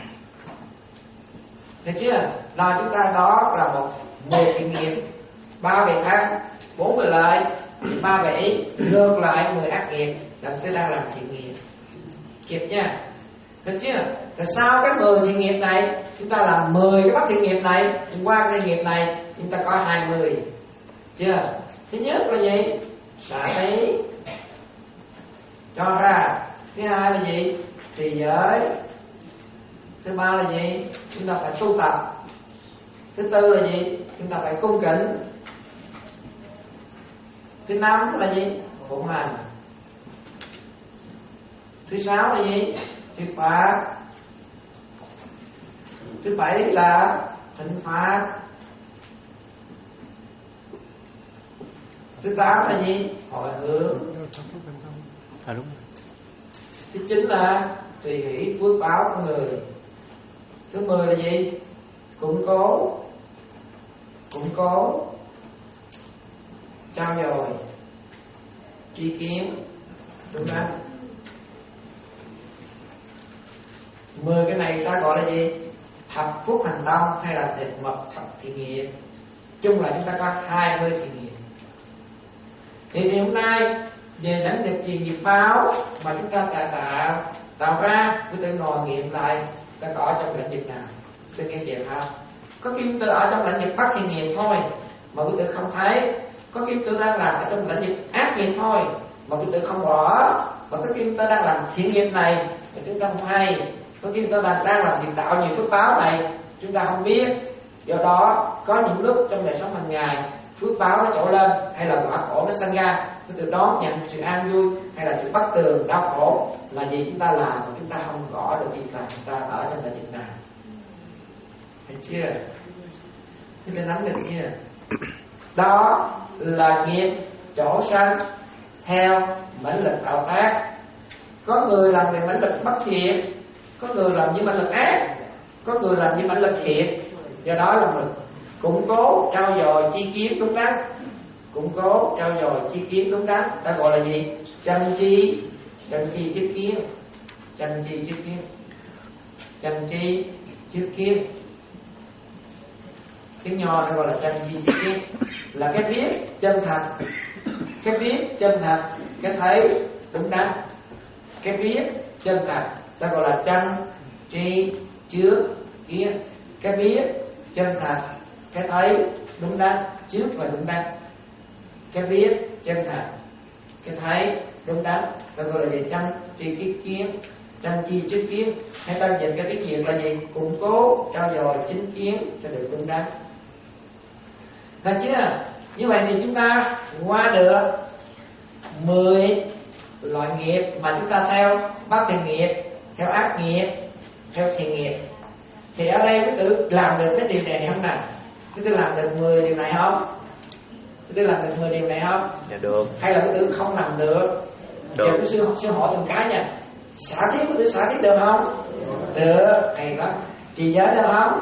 Được chưa? Là chúng ta đó là một mười thiện nghiệp. Ba về tham, bốn về lợi, ba về ý, ngược lại mười ác nghiệp là chúng ta đang làm thiện nghiệp. Kịp nha. Được chưa? Rồi sau cái mười thiện nghiệp này, chúng ta làm mười cái bất thiện nghiệp này, qua cái thiện nghiệp này chúng ta có hai mươi. Chưa? Thứ nhất là gì? Xả thí, cho ra. Thứ hai là gì? Trì giới. Thứ ba là gì? Chúng ta phải tu tập. Thứ tư là gì? Chúng ta phải cung kính. Thứ năm là gì? Phụng hành. Thứ sáu là gì? Thuyết pháp. Thứ bảy là thịnh pháp. Thứ tám là gì? Hồi hướng. À, đúng. Thứ chín là tùy hỷ phước báo của người. Thứ mười là gì? Củng cố, củng cố, trao dồi, tri kiến, đúng không? Mười cái này ta gọi là gì? Thập phúc hành tâm hay là thập mật thập thiện nghiệp. Chung là chúng ta có hai mươi thiện nghiệp. Thì, thì hôm nay về lãnh được gì nghiệp báo mà chúng ta tạo tạo tạo ra, chúng ta ngồi nghiệm lại ta có ở trong lãnh vực nào. Tôi nghe kịp không? Có khi tôi ở trong lãnh vực bất thiện nghiệp thôi mà tôi tự không thấy. Có khi tôi đang làm ở trong lãnh vực ác nghiệp thôi mà tôi tự không rõ. Và có khi tôi đang làm thiện nghiệp này mà chúng ta không hay. Có khi tôi đang đang làm việc tạo nhiều phước báo này chúng ta không biết. Do đó có những lúc trong đời sống hàng ngày phước báo nó trổ lên hay là quả khổ nó sinh ra, cái từ đó nhận sự an vui hay là sự bất tường đau khổ là gì chúng ta làm mà chúng ta không rõ được việc là chúng ta ở trong đại dịch nào. Thấy chưa? Chúng ta nắm được chưa? Đó là nghiệp chỗ sanh theo mãnh lực tạo tác. Có người làm về mãnh lực bất thiện, có người làm với mãnh lực ác, có người làm với mãnh lực thiện. Do đó là mình củng cố trau dồi chi kiến đúng đắn, củng cố trau dồi chi kiến đúng đắn, ta gọi là gì? Chăm chi, chăm chi trước kiến, chăm chi trước kiến, chăm chi trước kiến. Tiếng Nho ta gọi là chăm chi trước kiến, là cái biết chân thật, cái biết chân thật, cái thấy đúng đắn. Cái biết chân thật ta gọi là chăm chi trước kiến. Cái biết chân thật, cái thấy đúng đắn, trước và đúng đắn. Cái biết chân thật, cái thấy đúng đắn ta gọi là gì? Chăm chi kiến kiến, chăm chi trước kiến. Hay ta dịch cái tiếng Việt là gì? Củng cố trau dồi chính kiến cho được đúng đắn. Thấy chưa? Như vậy thì chúng ta qua được mười loại nghiệp mà chúng ta theo bát thiện nghiệp, theo ác nghiệp, theo thiện nghiệp. Thì ở đây quý tử làm được cái điều này không nào? Quý tử làm được mười điều này không? Quý tử làm được mười điều này không? Dạ được. Hay là quý tử không làm được? Giờ quý sư sư hỏi từng cái nha. Xả thí quý tử xả thí được không? Được, hay lắm. Trì giới được không?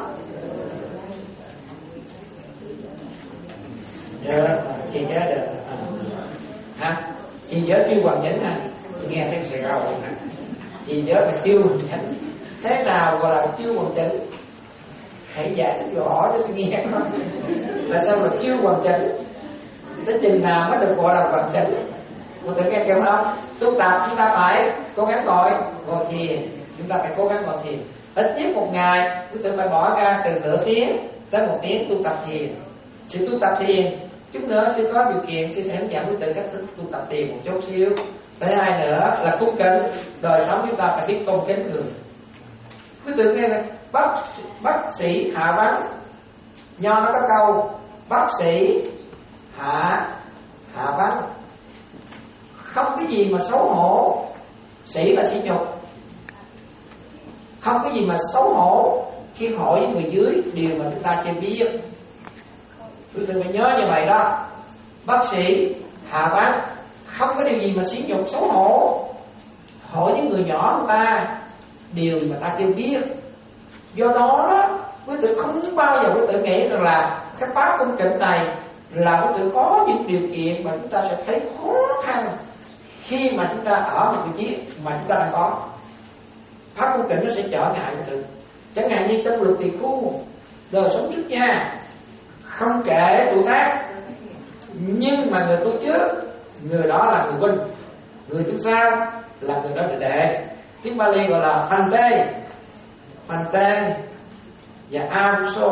Được, trì giới được. Hả? Trì giới chưa hoàn chỉnh hả? Nghe thấy sợi rau rồi hả? Trì giới là chưa hoàn chỉnh. Thế nào gọi là chưa hoàn chỉnh? Hãy giải thích rõ cho tôi nghe không? Tại sao là chưa hoàn chỉnh? Tới chừng nào mới được gọi là hoàn chỉnh? Một tự nghe kêu không? Tu tập chúng ta phải cố gắng ngồi ngồi thiền, chúng ta phải cố gắng ngồi thiền. Ít nhất một ngày chúng ta phải bỏ ra từ nửa tiếng tới một tiếng tu tập thiền. Sự tu tập thiền chút nữa sẽ có điều kiện sẽ sẽ hướng dẫn quý tử cách tu tập thiền một chút xíu. Thứ hai nữa là cung kính, đời sống chúng ta phải biết tôn kính người. Quý tử nghe này, bác bác sĩ hạ bắn, Nho nó có câu bác sĩ hạ hạ bắn, không cái gì mà xấu hổ sĩ và sĩ nhục, không cái gì mà xấu hổ khi hỏi với người dưới điều mà chúng ta chưa biết. Quý tử phải nhớ như vậy đó. Bác sĩ hạ bắn, không có điều gì mà sĩ nhục xấu hổ hỏi những người nhỏ người ta điều mà ta chưa biết. Do đó đó, quý tử không bao giờ quý tử nghĩ rằng là cái pháp cung kính này là quý tử có những điều kiện mà chúng ta sẽ thấy khó khăn khi mà chúng ta ở một vị trí mà chúng ta đang có. Pháp cung kính nó sẽ trở ngại quý tử. Chẳng hạn như trong luật tỳ khu, đời sống xuất gia, không kể tuổi tác, nhưng mà người tu trước, người đó là người huynh, người tu sau là người đó đệ đệ. Tiếng Bali gọi là Phante, Phante và Avuso.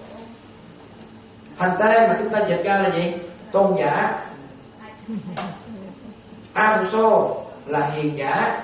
Phante mà chúng ta dịch ra là gì? Tôn giả. Avuso là hiền giả.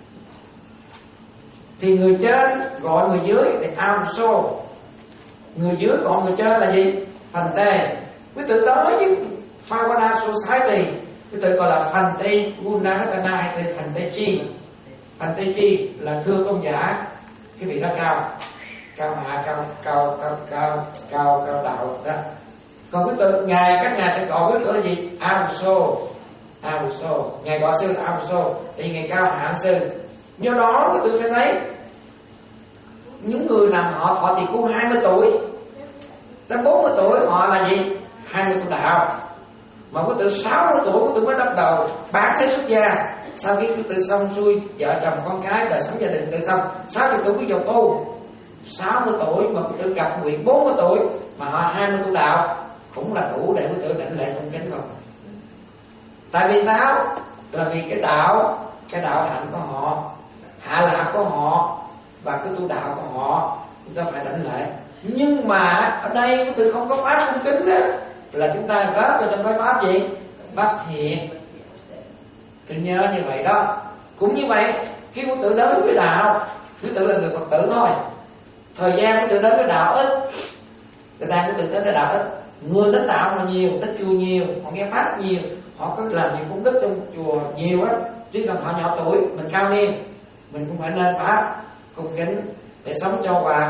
Thì người trên gọi người dưới là Avuso, người dưới gọi người trên là gì? Phante. Quý tử nói với Phavana Society, quý tử gọi là Phante Gunaratana hay là Phante Chi. Phante Chi là thưa tôn giả, cái vị đó cao, cao hạ, cao cao cao cao cao cao đạo đó. Còn quý tử ngài các ngài sẽ gọi quý tử là gì? Avuso, Avuso. Ngài gọi sư là Avuso, thì ngài cao hạ sư. Do đó quý tử sẽ thấy những người làm họ thọ thì cũng hai mươi tuổi, tới bốn mươi tuổi họ là gì? hai mươi tuổi đạo. Mà quý tử sáu mươi tuổi quý tử mới bắt đầu bán thế xuất gia. Sau khi quý tử xong xuôi vợ chồng con cái đời sống gia đình tự xong, sáu mươi tuổi quý vào tu. sáu mươi tuổi mà quý tử gặp nguyện bốn mươi tuổi mà họ hai mươi tuổi đạo cũng là đủ để quý tử đảnh lễ tôn kính không? Tại vì sao? Là vì cái đạo, cái đạo hạnh của họ, hạ lạc của họ và cái tu đạo của họ chúng ta phải đảnh lễ. Nhưng mà ở đây quý tử không có pháp cung kính đó, là chúng ta góp vào trong cái pháp gì? Bát thiện. Tự nhớ như vậy đó. Cũng như vậy, khi quý tử đến với đạo, quý tử là người Phật tử thôi, thời gian quý tử đến với đạo ít, thời gian quý tử đến với đạo ít, người đến đạo mà nhiều, đến chùa nhiều, họ nghe pháp nhiều, họ có làm những công đức trong chùa nhiều á. Chỉ cần họ nhỏ tuổi, mình cao niên, mình cũng phải nên pháp cung kính để sống cho hòa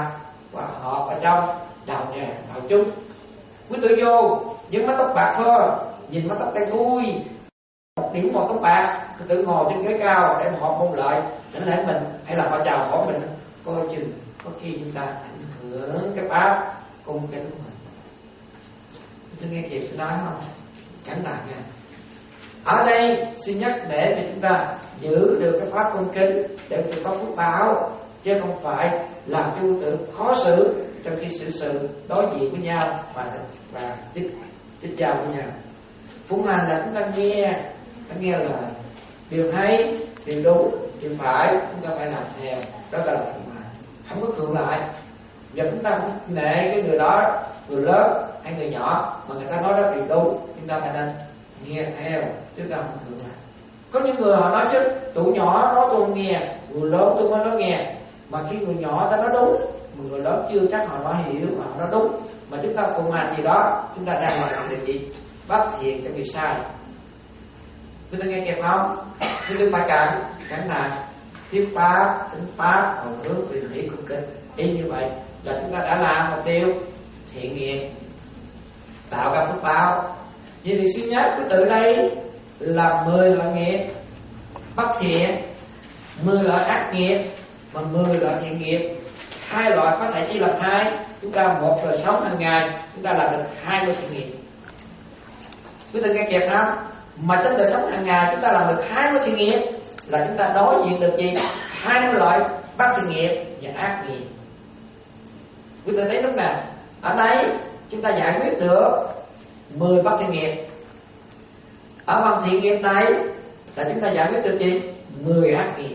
và họp ở trong đạo tràng đạo chung. Quý tử vô với mái tóc bạc phơ, nhìn mái tóc đen thui, một điểm một tóc bạc, quý tử ngồi trên ghế cao để mà họ mong lợi đến lễ mình, hay là họ chào hỏi mình, coi chừng có khi chúng ta ảnh hưởng cái pháp cung kính của mình. Xin nghe kịp sự nói không? Cảnh đạt nha. Ở đây xin nhắc để cho chúng ta giữ được cái pháp cung kính để chúng ta có phước báo, chứ không phải làm cho quý tử khó xử trong khi xử sự đối diện với nhau và và tiếp tiếp giao với nhau. Phụng hành là chúng ta nghe, ta nghe lời, điều hay, điều đúng, điều phải chúng ta phải làm theo, đó là phụng hành, không có cưỡng lại. Giờ chúng ta không nệ cái người đó, người lớn hay người nhỏ mà người ta nói đó điều đúng, chúng ta phải nên nghe theo, chứ ta không cưỡng lại. Có những người họ nói chứ tụi nhỏ nói tôi không nghe, người lớn tôi mới nói nghe, mà khi người nhỏ ta nói đúng, người lớn chưa chắc họ nói hiểu mà họ nói đúng, mà chúng ta cùng hành gì đó chúng ta đang làm điều gì bắt thiện cho người sai. Chúng ta nghe kịp không? Chúng ta phải cảnh cảnh này thuyết pháp, tính pháp, hồn hướng, vị thủy cung kính. Ý như vậy là chúng ta đã làm mục tiêu thiện nghiệp, tạo ra phước báo. Vậy thì xin nhắc quý tử đây là mười loại nghiệp bất thiện, mười loại ác nghiệp và mười loại thiện nghiệp. Hai loại có thể chia làm hai. Chúng ta một là sống hàng ngày, chúng ta làm được hai mươi thiện nghiệp. Quý tử nghe kịp không? Mà trong đời sống hàng ngày chúng ta làm được hai mươi thiện nghiệp là chúng ta đối diện được gì? hai mươi loại bất thiện nghiệp và ác nghiệp. Quý tử thấy lúc nào? Ở đây chúng ta giải quyết được mười bất thiện nghiệp. Ở phần thiện nghiệp này là chúng ta giải quyết được gì? mười ác nghiệp.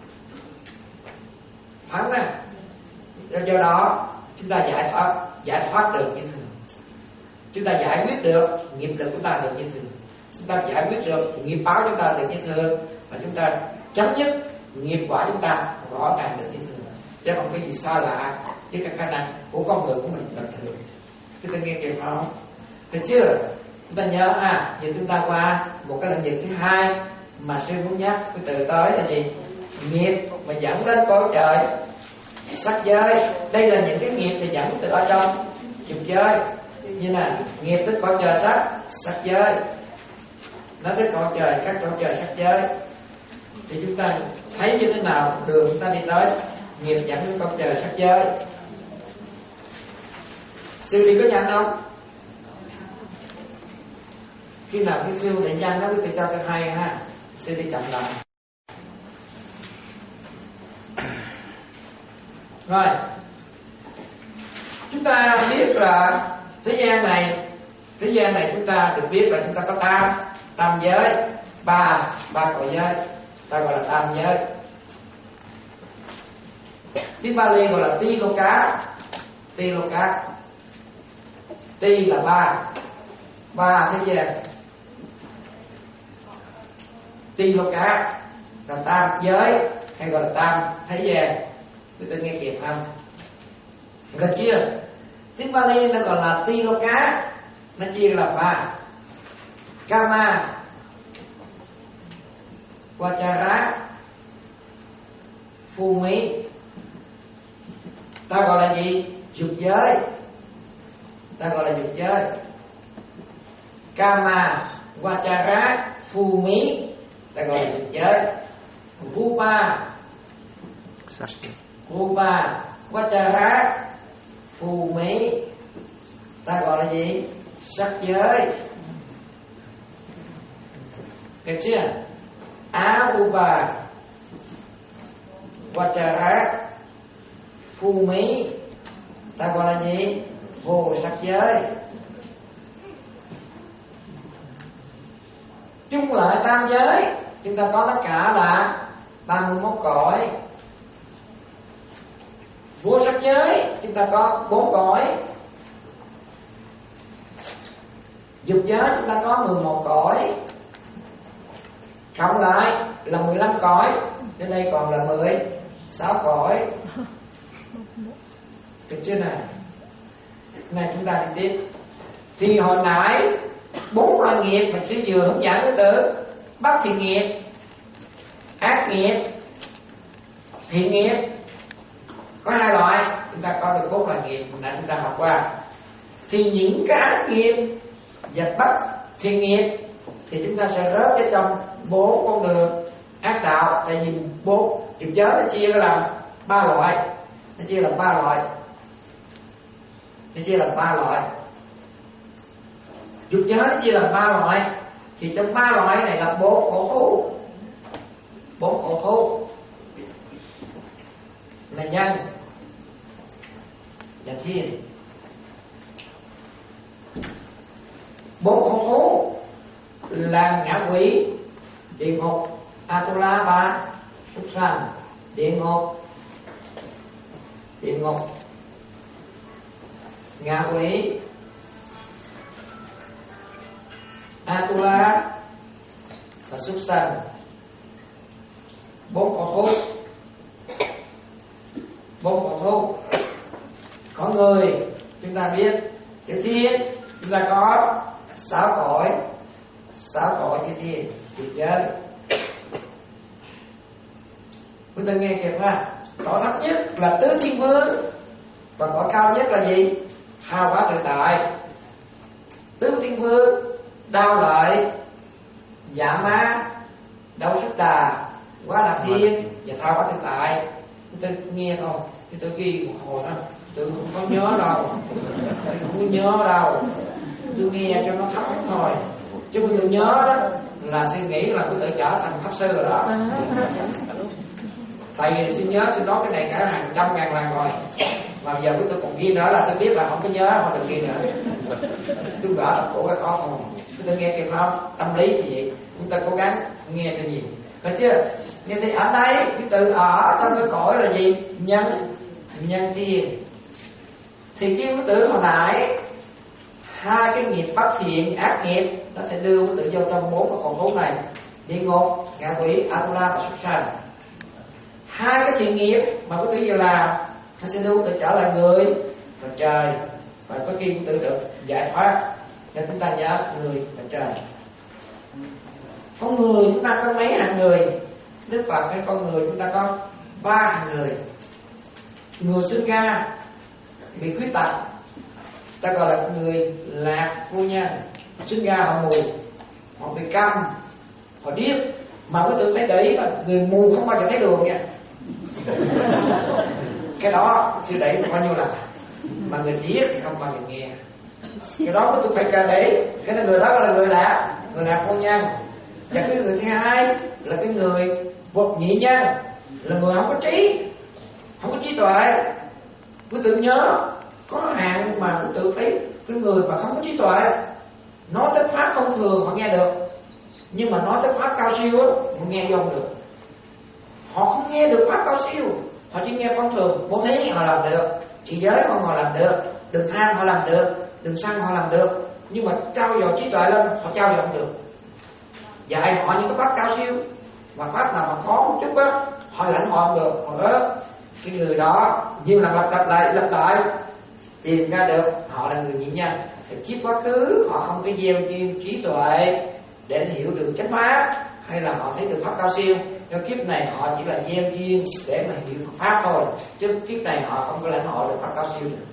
Phán nè. Do đó chúng ta giải thoát giải thoát được như thường. Chúng ta giải quyết được nghiệp lực của chúng ta được như thường. Chúng ta giải quyết được nghiệp báo chúng ta được như thường, và chúng ta chấm dứt nghiệp quả chúng ta rõ ràng được như thường. Chứ không có gì xa lạ với cái khả năng của con người của mình bình thường. Chúng ta nghe kịp không? Được chưa? Chúng ta nhớ à, giờ chúng ta qua một cái lĩnh vực thứ hai mà sư muốn nhắc cái từ tới là gì? Nghiệp mà dẫn đến cõi trời sắc giới. Đây là những cái nghiệp mà dẫn từ ở trong dục giới, như là nghiệp tới cõi trời sắc sắc giới, nó tới cõi trời các cõi trời sắc giới. Thì chúng ta thấy như thế nào đường chúng ta đi tới nghiệp dẫn đến cõi trời sắc giới. Sư đi có nhanh không? Khi nào cái siêu định danh đó quý vị cho cho hay ha. Sư đi chậm lại. Rồi, chúng ta biết là thế gian này, thế gian này chúng ta được biết là chúng ta có tam tam giới, ba ba cõi giới, ta gọi là tam giới. Tiếng Bali gọi là ti lô cá, ti lô cá. Ti là ba, ba thế gian. Ti lô cá là tam giới hay gọi là tam thế gian. Quý vị nghe kịp không? Gần chưa? Tiếng Bali nó còn là ti lô cá, nó chia là ba: Kama, Vachara, Phu Mỹ. Ta gọi là gì? Dục giới. Ta gọi là dục giới. Kama, Vachara, Phu Mỹ, ta gọi là dục giới. Rupa, Rupa, Vachara, Phu Mỹ, ta gọi là gì? Sắc giới. Được chưa? Arupa, Vachara, Phu Mỹ, ta gọi là gì? Vô sắc giới. Chung lại tam giới chúng ta có tất cả là ba mươi mốt cõi. Vô sắc giới chúng ta có bốn cõi. Dục giới chúng ta có mười một cõi. Cộng lại là mười lăm cõi. Đến đây còn là mười sáu cõi. Được chưa nào? Này chúng ta đi tiếp. Thì hồi nãy bốn loại nghiệp mình sẽ vừa hướng dẫn cái từ bất thiện nghiệp, ác nghiệp, thiện nghiệp. Có hai loại, chúng ta có được bốn loại nghiệp nãy chúng ta học qua. Thì những cái ác nghiệp và bất thiện nghiệp thì chúng ta sẽ rớt ở trong bốn con đường ác đạo. Tại vì bốn nghiệp giới nó chia làm ba loại, nó chia làm ba loại, nó chia làm ba loại. Dục giới nó chia làm ba loại, thì trong ba loại này là bốn khổ thú, bốn khổ thú là nhân và thiên. Bốn khổ thú là ngạ quỷ, địa ngục, Atula và súc sanh. Địa ngục, địa ngục, ngạ quỷ, Atula và súc sanh. Bốn khổ thú, bốn khổ thú. Có người chúng ta biết chữ thiên, chúng ta có sáu cõi, sáu cõi chữ thiên, chữ giới. Chúng ta nghe kịp ha. Cõi thấp nhất là tứ thiên vương, và cõi cao nhất là gì? Tha hóa tự tại. Tứ thiên vương đao lợi, dạ ma, đấu sức đà, quá là thiên và tha hóa tự tại. Chúng ta nghe không? Chúng tôi ghi một hồi đó, tôi không có nhớ đâu, tôi không có nhớ đâu, tôi nghe cho nó thấm thôi. Chứ tôi nhớ đó là suy nghĩ là tôi tự trở thành pháp sư rồi đó. Tại vì xin nhớ, xin nói cái này cả hàng trăm ngàn lần rồi, mà giờ của tôi còn ghi nữa là sẽ biết là không có nhớ, không được ghi nữa. Tôi gỡ tập cổ cái khó không. Tôi nghe kịp không? Tâm lý gì vậy? Chúng ta cố gắng nghe cho nhiều. Phải chưa? Nghe thì ở đây cái từ ở trong cái cõi là gì? Nhân, nhân thiên. Thì khi quý tử hồi nãy hai cái nghiệp bất thiện ác nghiệp nó sẽ đưa quý tử vô trong bốn cái khổ thú này: địa ngục, ngạ quỷ, Atula và súc sanh. Hai cái thiện nghiệp mà quý tử vừa làm nó sẽ đưa quý tử trở lại người và trời, và có khi quý tử được giải thoát. Nên chúng ta nhớ người và trời. Con người chúng ta có mấy hạng người? Đức Phật hay con người chúng ta có ba hạng người. Người sinh ra bị khuyết tật, ta gọi là người lạc phu nhân. Sinh ra họ mù, họ bị câm, họ điếc. Mà quý tử thấy để ý là người mù không bao giờ thấy đường nha. Cái đó sư đẩy bao nhiêu lần, mà người điếc thì không bao giờ nghe. Cái đó quý tử phải cả để cái người đó là người lạc, người lạc phu nhân. Và cái người thứ hai là cái người vật nhị nhân, là người không có trí, không có trí tuệ. Quý tử nhớ có hạn mà quý tử thấy cái người mà không có trí tuệ nói tới pháp không thường họ nghe được, nhưng mà nói tới pháp cao siêu á họ nghe không được. Họ không nghe được pháp cao siêu, họ chỉ nghe phong thường. Bố thí họ làm được, trị giới họ ngồi làm được, đừng tham họ làm được, đừng sân họ làm được, nhưng mà trao dồi trí tuệ lên họ trao dồi không được. Dạy họ những cái pháp cao siêu, mà pháp nào mà khó một chút á họ lãnh họ không được, họ ớt. Cái người đó nhiều lần lặp lại lặp lại tìm ra được họ là người nhị nhân. Thì kiếp quá khứ họ không có gieo duyên trí tuệ để hiểu được chánh pháp, hay là họ thấy được pháp cao siêu. Nhưng kiếp này họ chỉ là gieo duyên để mà hiểu Phật pháp thôi, chứ kiếp này họ không có lãnh hội được pháp cao siêu nữa.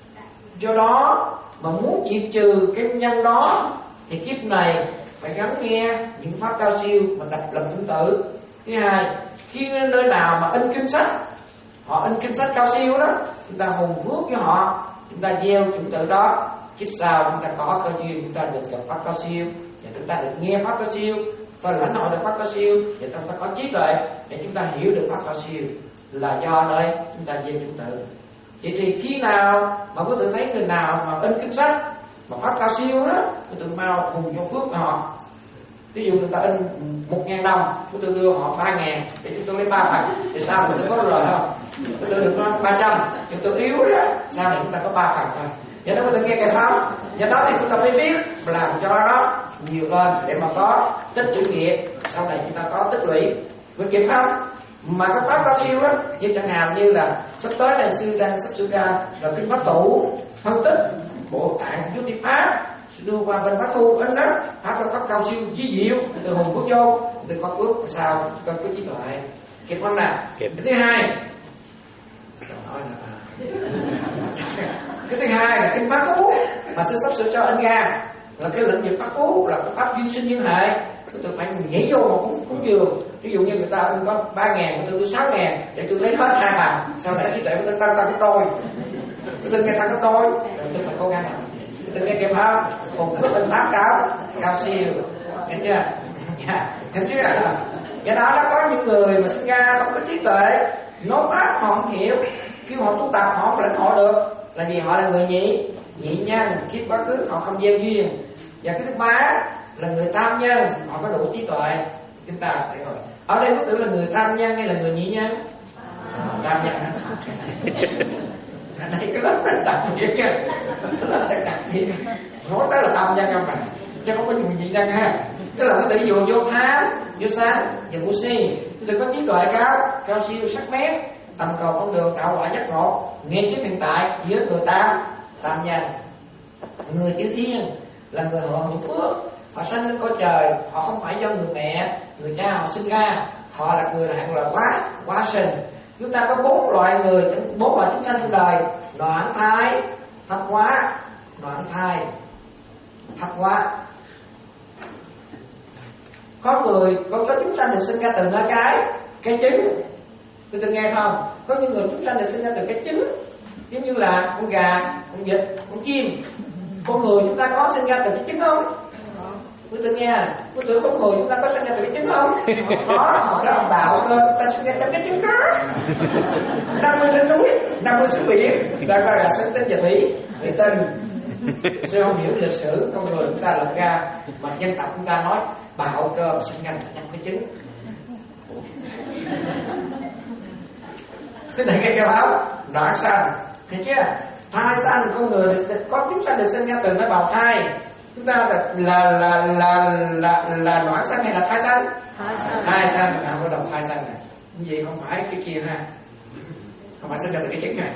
Do đó mà muốn diệt trừ cái nhân đó thì kiếp này phải gắn nghe những pháp cao siêu mà tập làm chúng tử. Thứ hai, khi nơi nào mà in kinh sách, họ in kinh sách cao siêu đó, chúng ta hùng phước với họ, chúng ta gieo chúng tự đó, kiếp sau chúng ta có cơ duyên, chúng ta được gặp pháp cao siêu, và chúng ta được nghe pháp cao siêu, và lãnh hội được pháp cao siêu, và chúng ta có trí tuệ để chúng ta hiểu được pháp cao siêu, là do nơi chúng ta gieo chúng tự. Vậy thì khi nào mà có tự thấy người nào mà in kinh sách mà pháp cao siêu đó, có tự mau hùng cho phước họ. Ví dụ người ta in một ngàn đồng, chúng tôi đưa họ ba ngàn để chúng tôi lấy ba phần, thì sao mình có lời không? Chúng tôi được ba trăm, chúng tôi yếu đó, sao này chúng ta có ba phần thôi. Vậy đó có thể nghe cái pháp. Do đó thì chúng ta phải biết làm cho nó nhiều lên để mà có tích chữ nghiệp, sau này chúng ta có tích lũy. Với kịp không? Mà cái pháp cao siêu đó, như chẳng hạn như là sắp tới này sư đang sắp sửa ra là kinh pháp tủ phân tích bộ tạng vô thị pháp, đưa qua bên pháp thu in đó, pháp là pháp cao siêu dí diệu, từ hồn phước vô, từ có phước sao có có trí tuệ. Kịp không nào? Cái thứ hai, nói là cái thứ hai là kinh pháp cú mà sư sắp sửa cho anh ra là cái lĩnh vực pháp cú là cái pháp duyên sinh duyên hệ. Tôi phải nhảy vô một cúng cúng dường. Ví dụ như người ta ưng có ba ngàn, tôi đưa sáu ngàn, để tôi lấy hết hai bằng. Sau này trí tuệ của tôi tăng tăng gấp đôi. Tôi nghe tăng gấp đôi, tôi phải cố gắng. Tôi nghe kịp không? Một cái tinh pháp cao, cao siêu, nghe chưa? Nghe chưa? Do đó nó có những người mà sinh ra không có trí tuệ, nói pháp họ không hiểu, kêu họ tu tập họ không lãnh hội được, là vì họ là người nhị, nhị nhân, kiếp quá khứ họ không gieo duyên. Và cái thứ ba là người tam nhân, họ có đủ trí tuệ. Chúng ta thấy rồi. Ở đây có tưởng là người tam nhân hay là người nhị nhân? À, tam nhân. Ở đây cái lớp rất đặc biệt kìa, cái lớp rất đặc biệt. Nói tới là tam nhân không phải, chứ không có người nhị nhân ha. Tức là cái tỷ dụ vô tham, vô sáng và vô si. Tôi có trí tuệ cao, cao siêu sắc bén, tầm cầu con đường tạo quả giác ngộ, ngay kiếp hiện tại giữa người tam, tam nhân. Người chữ thiên là người họ hưởng phước, họ sinh lên cõi trời, họ không phải do người mẹ, người cha họ sinh ra, họ là người hạng là quá, quá sinh. Chúng ta có bốn loại người, bốn loại chúng sanh trong đời: noãn thai, thấp quá, noãn thai, thấp quá. Có người có có chúng sanh được sinh ra từ nơi cái cái trứng, tôi từng nghe không? Có những người chúng sanh được sinh ra từ cái trứng, giống như là con gà, con vịt, con chim. Con người chúng ta có sinh ra từ cái trứng không? Tôi từng nghe, tôi tưởng con người chúng ta có sinh ra từ cái trứng không? Có, họ đó ông bảo cơ, ta sinh ra từ cái trứng đó. năm mươi trên núi, năm mươi xuống biển, ta coi là sinh tinh và thủy, thủy tinh. Sư không hiểu lịch sử con người chúng ta lập ra, mà dân tộc chúng ta nói bạo cơ sinh ra trong cái trứng. Cái này cái kêu áo noãn sanh, thấy chưa? Thai sanh, con người có chúng sanh được sinh ra từ nơi bào thai. Chúng ta là là là là là, là noãn sanh hay là thai sanh? Thai sanh, à, có đồng thai sanh này. Như vậy không phải cái kia ha, không phải sinh ra từ cái trứng này.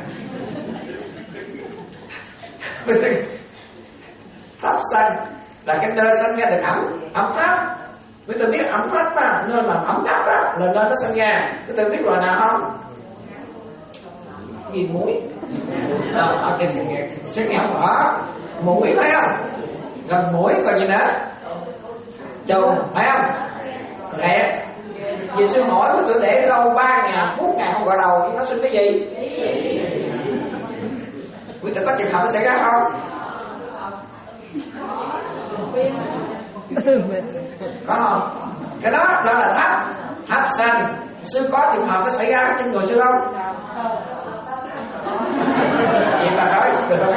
Thấp sanh là cái nơi sinh ra được ẩm, ẩm thấp. Quý tôi biết ẩm thấp mà, nơi mà ẩm thấp đó là nơi nó sinh ra. Quý tôi biết loại nào không? Gì muối? Đó, ở trên trường nghiệp sẽ nghe không rõ. Mũi phải không? Gần mũi còn gì nữa? Trùng phải không? Lẹt. Vì sư hỏi tôi để lâu ba ngàn, bốn ngàn không gọi đầu, nó sinh cái gì? Quý tôi có trường hợp nó xảy ra không? Có không? Cái đó đó là thấp, thấp sanh. Sư có trường hợp nó xảy ra trên người sư không? Vậy mà nói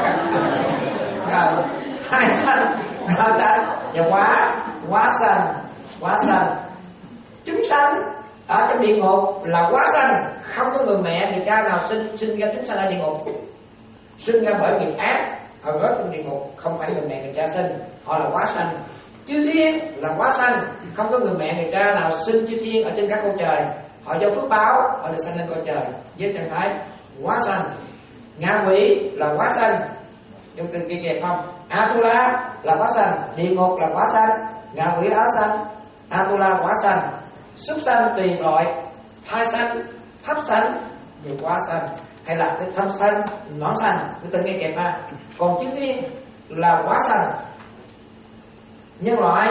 hai sanh, hai sanh và quá, quá sanh, quá sanh. Chúng sanh ở trong địa ngục là quá sanh, không có người mẹ người cha nào sinh sinh ra chúng sanh ở địa ngục, sinh ra bởi nghiệp ác, họ rớt trong địa ngục, không phải người mẹ người cha sinh, họ là quá sanh. Chư thiên là quá sanh, không có người mẹ người cha nào sinh chư thiên ở trên các cõi trời, họ do phước báo họ được sanh lên cõi trời với trạng thái quá sanh. Ngạ quỷ là quá sanh, dùng từ kia kẹp không? Atula là quá sanh, địa ngục là quá sanh, ngạ quỷ á sanh, Atula quá sanh. Súc sanh tùy loại, thai sanh, thấp sanh, nhiều quá sanh, hay là cái thâm sanh, nõn sanh, cái từ nghe kẹp ha. Còn chư thiên là quá sanh. Nhân loại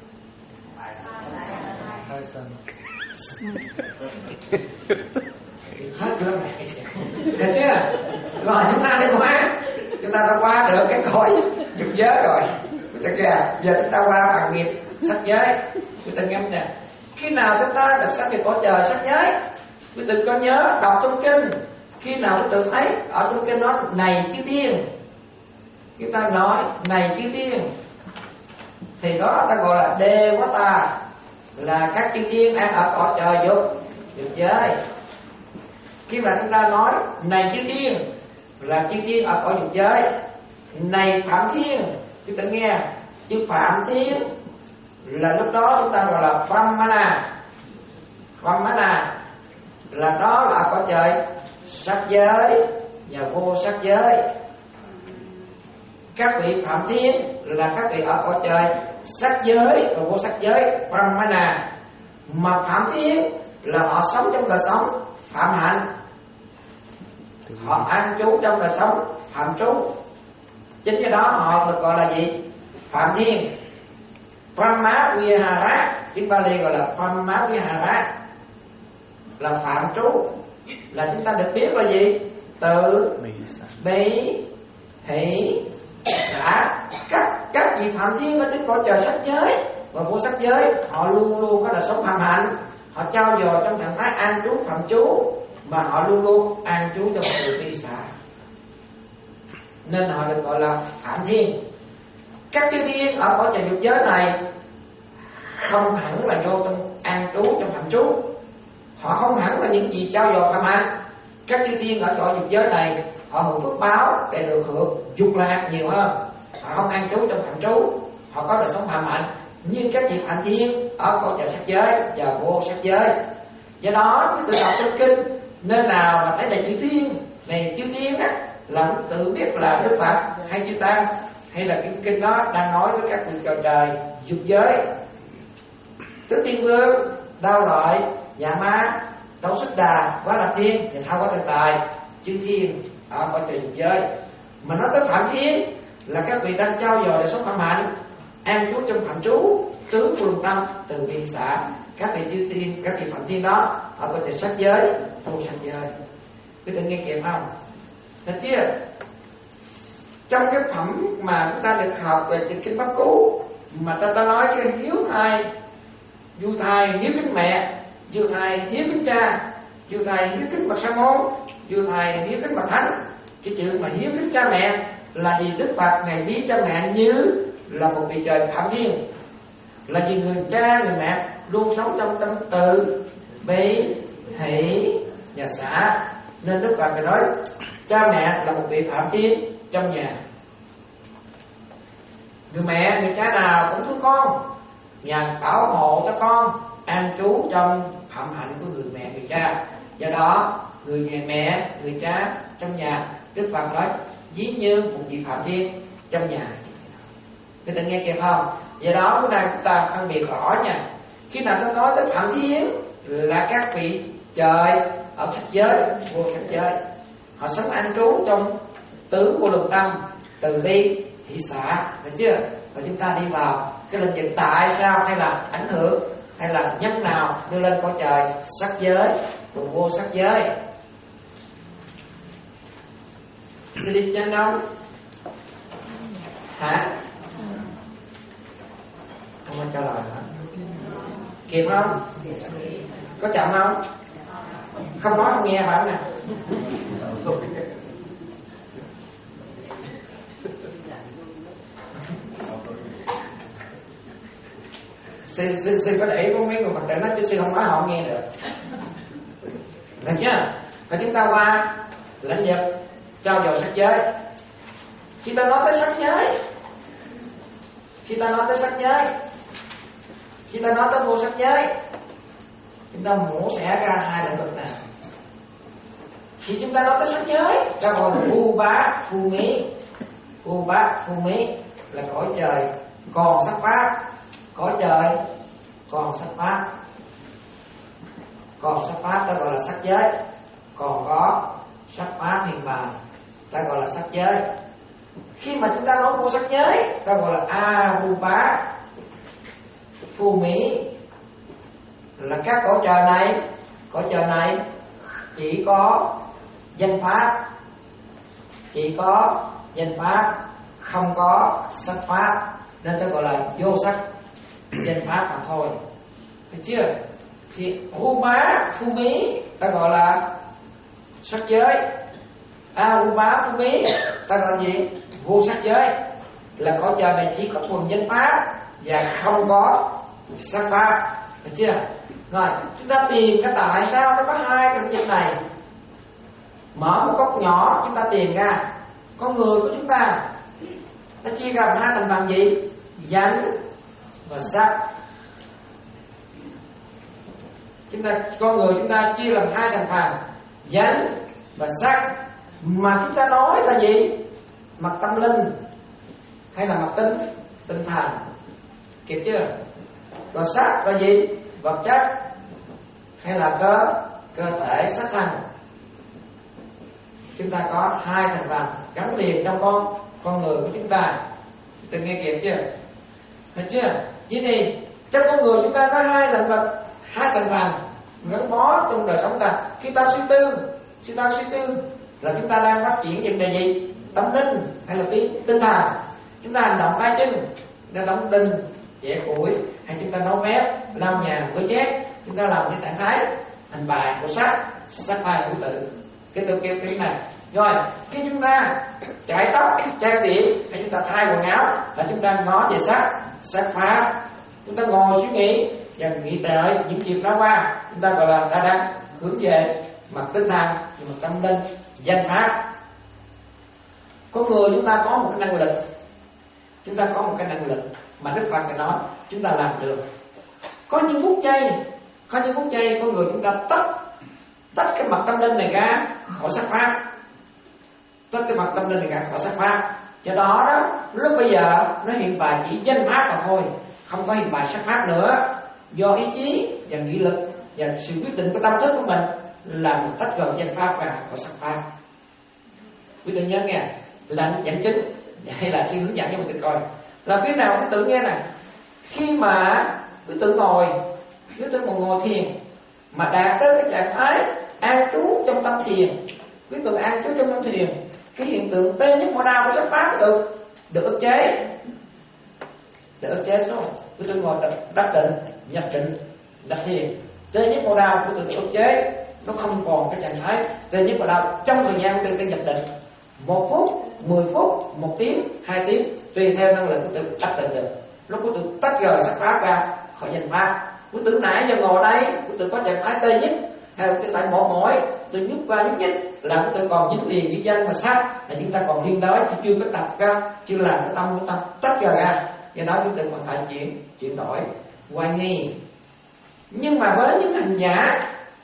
hết luôn này, được chưa? Rồi chúng ta đi qua, chúng ta đã qua được cái cõi dục giới rồi, được chưa? Giờ chúng ta qua bằng nghiệp sắc giới. Chúng ta ngâm nè, khi nào chúng ta được sanh về cõi trời sắc giới, chúng ta có nhớ đọc trong kinh, khi nào chúng tự thấy ở trong kinh nói này chư thiên, chúng ta nói này chư thiên, thì đó ta gọi là đê quá ta, là các chư thiên đang ở cõi trời dục dục giới. Khi mà chúng ta nói này chư thiên là chư thiên ở cõi dục giới, này phạm thiên, chúng ta nghe chư phạm thiên là lúc đó chúng ta gọi là Vamana. Vamana là đó là cõi trời sắc giới và vô sắc giới. Các vị phạm thiên là các vị ở cõi trời sắc giới và vô sắc giới Brahmana. Mà phạm thiên là họ sống trong đời sống phạm hạnh, họ an trú trong đời sống phạm trú. Chính cái đó họ được gọi là gì? Phạm thiên. Brahma Vihara, tiếng Bali gọi là Brahma Vihara, là phạm trú. Là chúng ta được biết là gì? Tự, bi, hỷ, xả. Các các vị phạm thiên ở trên cõi trời sắc giới và vô sắc giới, họ luôn luôn có đời sống phạm hạnh. Họ trao dồi trong trạng thái an trú phạm trú, mà họ luôn luôn an trú trong từ bi xả, nên họ được gọi là phạm thiên. Các chư thiên ở cõi trời dục giới này không hẳn là vô trong an trú trong phạm trú, họ không hẳn là những gì trao dồi phạm hạnh. Các chư thiên ở cõi dục giới này họ hưởng phước báo để được hưởng dục lạc nhiều hơn, họ không an trú trong phạm trú, họ có đời sống phạm hạnh như các vị phạm thiên ở cõi trời sắc giới và vô sắc giới. Do đó chúng tôi đọc trong kinh, nơi nào mà thấy là chư thiên này, chư thiên á, là tự biết là Đức Phật hay chư Tăng, hay là cái kinh đó đang nói với các vị cõi trời dục giới. Tứ Thiên Vương, Đao Lợi, Dạ Ma, Đấu Xích Đà, Quá Đà Thiên và Thao Quá Tự Tài, chư thiên ở cõi trời dục giới. Mà nói tới phạm thiên là các vị đang trao dồi đời sống phạm hạnh, an trú trong phạm trú, tứ phương tâm, từ bi xả. Các vị chư thiên, các vị phạm thiên đó ở cõi trời sắc giới, vô sắc giới. Quý vị nghe kịp không? Được chưa? Trong cái phẩm mà chúng ta được học về Tịnh Kinh Pháp Cú, mà ta ta nói cái hiếu thai, du thai hiếu kính mẹ, du thai hiếu kính cha, du thai hiếu kính bậc sa môn, du thai hiếu kính bậc thánh. Cái chữ mà hiếu kính cha mẹ là vì Đức Phật ngài ví cha mẹ như là một vị trời phạm thiên, là vì người cha người mẹ luôn sống trong tâm từ bi hỷ và xả, nên Đức Phật ngài nói cha mẹ là một vị phạm thiên trong nhà. Người mẹ người cha nào cũng thương con, nhà bảo hộ cho con an trú trong phạm hạnh của người mẹ người cha. Do đó người nhà mẹ người cha trong nhà, Đức Phật nói ví như một vị phạm thiên trong nhà. Người ta nghe kịp không? Do đó bữa nay chúng ta phân biệt rõ nha. Khi nào ta nói tới phạm thiên là các vị trời ở sắc giới, vô sắc giới, họ sống an trú trong tứ của lục tâm, từ bi hỷ xả, được chưa? Và chúng ta đi vào cái lĩnh vực tại sao, hay là ảnh hưởng, hay là nhân nào đưa lên cõi trời sắc giới và vô sắc giới. Sẽ đi nhanh không? Hả? Không có trả lời hả? Kịp không? Có chậm không? Không nói không nghe phải nè. Sư, sư, sư có để ý có mấy người Phật tử nói chứ sư không nói họ không nghe được. Được chưa? Còn chúng ta qua lĩnh vực trao dồi sắc giới. Khi ta nói tới sắc giới, Khi ta nói tới sắc giới Khi ta nói tới vô sắc giới, chúng ta mổ xẻ ra hai lĩnh vực này. Khi chúng ta nói tới sắc giới, ta gọi là u bá phu mí. U bá phu mí là cõi trời còn sắc pháp, cõi trời còn sắc pháp. Còn sắc pháp ta gọi là sắc giới, còn có sắc pháp hiện bài ta gọi là sắc giới. Khi mà chúng ta nói vô sắc giới, ta gọi là a vu bá phu mỹ, là các cõi trời này, cõi trời này chỉ có danh pháp, chỉ có danh pháp, không có sắc pháp, nên ta gọi là vô sắc danh pháp mà thôi. Được chưa? Thì u bá phu mỹ ta gọi là sắc giới, a u bá phu mỹ ta gọi gì? Vô sắc giới, là cõi trời này chỉ có thuần danh pháp và không có sắc pháp. Được chưa? Rồi chúng ta tìm cái tại sao nó có hai cái lĩnh này. Mở một cốc nhỏ chúng ta tìm ra con người của chúng ta nó chia ra làm hai thành phần gì? Danh và sắc. Chúng ta con người chúng ta chia làm hai thành phần danh và sắc, mà chúng ta nói là gì? Mặt tâm linh hay là mặt tinh tinh thần, kịp chưa? Còn sắc là gì? Vật chất hay là cơ cơ thể sắc thân. chúng ta có hai thành phần gắn liền trong con con người của chúng ta. Tự nghe kịp chưa? Được chưa? Vậy thì trong con người chúng ta có hai thành phần, hai thành phần gắn bó trong đời sống ta. Khi ta suy tư, khi ta suy tư là chúng ta đang phát triển vấn đề gì? Tâm linh hay là tinh tinh thần? Chúng ta hành động tay chân, chúng ta đóng đinh, chẻ củi, hay chúng ta nấu bếp, lau nhà, rửa chén, chúng ta làm những trạng thái thành bài của sắc, sắc phai của tự. Cái tôi kêu cái này. Rồi khi chúng ta chải tóc, trang điểm, hay chúng ta thay quần áo là chúng ta nói về sắc, sắc phá. Chúng ta ngồi suy nghĩ và nghĩ tới những chuyện đó qua, chúng ta gọi là ta đang hướng về mặt tinh thần, mặt tâm linh, danh pháp. Có người chúng ta có một cái năng lực, chúng ta có một cái năng lực mà Đức Phật đã nói chúng ta làm được. Có những phút giây, có những phút giây con người chúng ta tách tách cái mặt tâm linh này ra khỏi sắc pháp, tách cái mặt tâm linh này ra khỏi sắc pháp. Do đó đó lúc bây giờ nó hiện bài chỉ danh pháp mà thôi, không có hiện bài sắc pháp nữa. Do ý chí và nghị lực và sự quyết định của tâm thức của mình làm tách rời danh pháp ra khỏi sắc pháp. Quý vị nhớ nghe, là dẫn chứng hay là sự hướng dẫn cho mình coi là cái nào quý tự nghe này. Khi mà quý tự ngồi, quý tự một ngồi thiền mà đạt tới cái trạng thái an trú trong tâm thiền, quý tự an trú trong tâm thiền, cái hiện tượng tê nhất mỏi đau của sắc pháp được được ức chế, được ức chế số. Quý tự ngồi đắc định, nhập định, nhập thiền, tê nhất mỏi đau của tự được ức chế, nó không còn cái trạng thái tê nhất mỏi đau trong thời gian từ từ nhập định. Một phút, mười phút, một tiếng, hai tiếng, tùy theo năng lực của tự đắc định được. Lúc của tự tách rời sắc pháp ra khỏi danh pháp. Của tự nãy giờ ngồi đây, của tự có trạng thái tê nhất, hay là tại mỏi mỏi, tự nhúc qua nhúc nhích, là của tự còn dính liền với danh và sắc, là chúng ta còn liên đới, chứ chưa có tập ra, chưa làm cái tâm của tâm tách rời ra. Do đó chúng ta còn phải chuyển chuyển đổi, hoài nghi. Nhưng mà với những hành giả,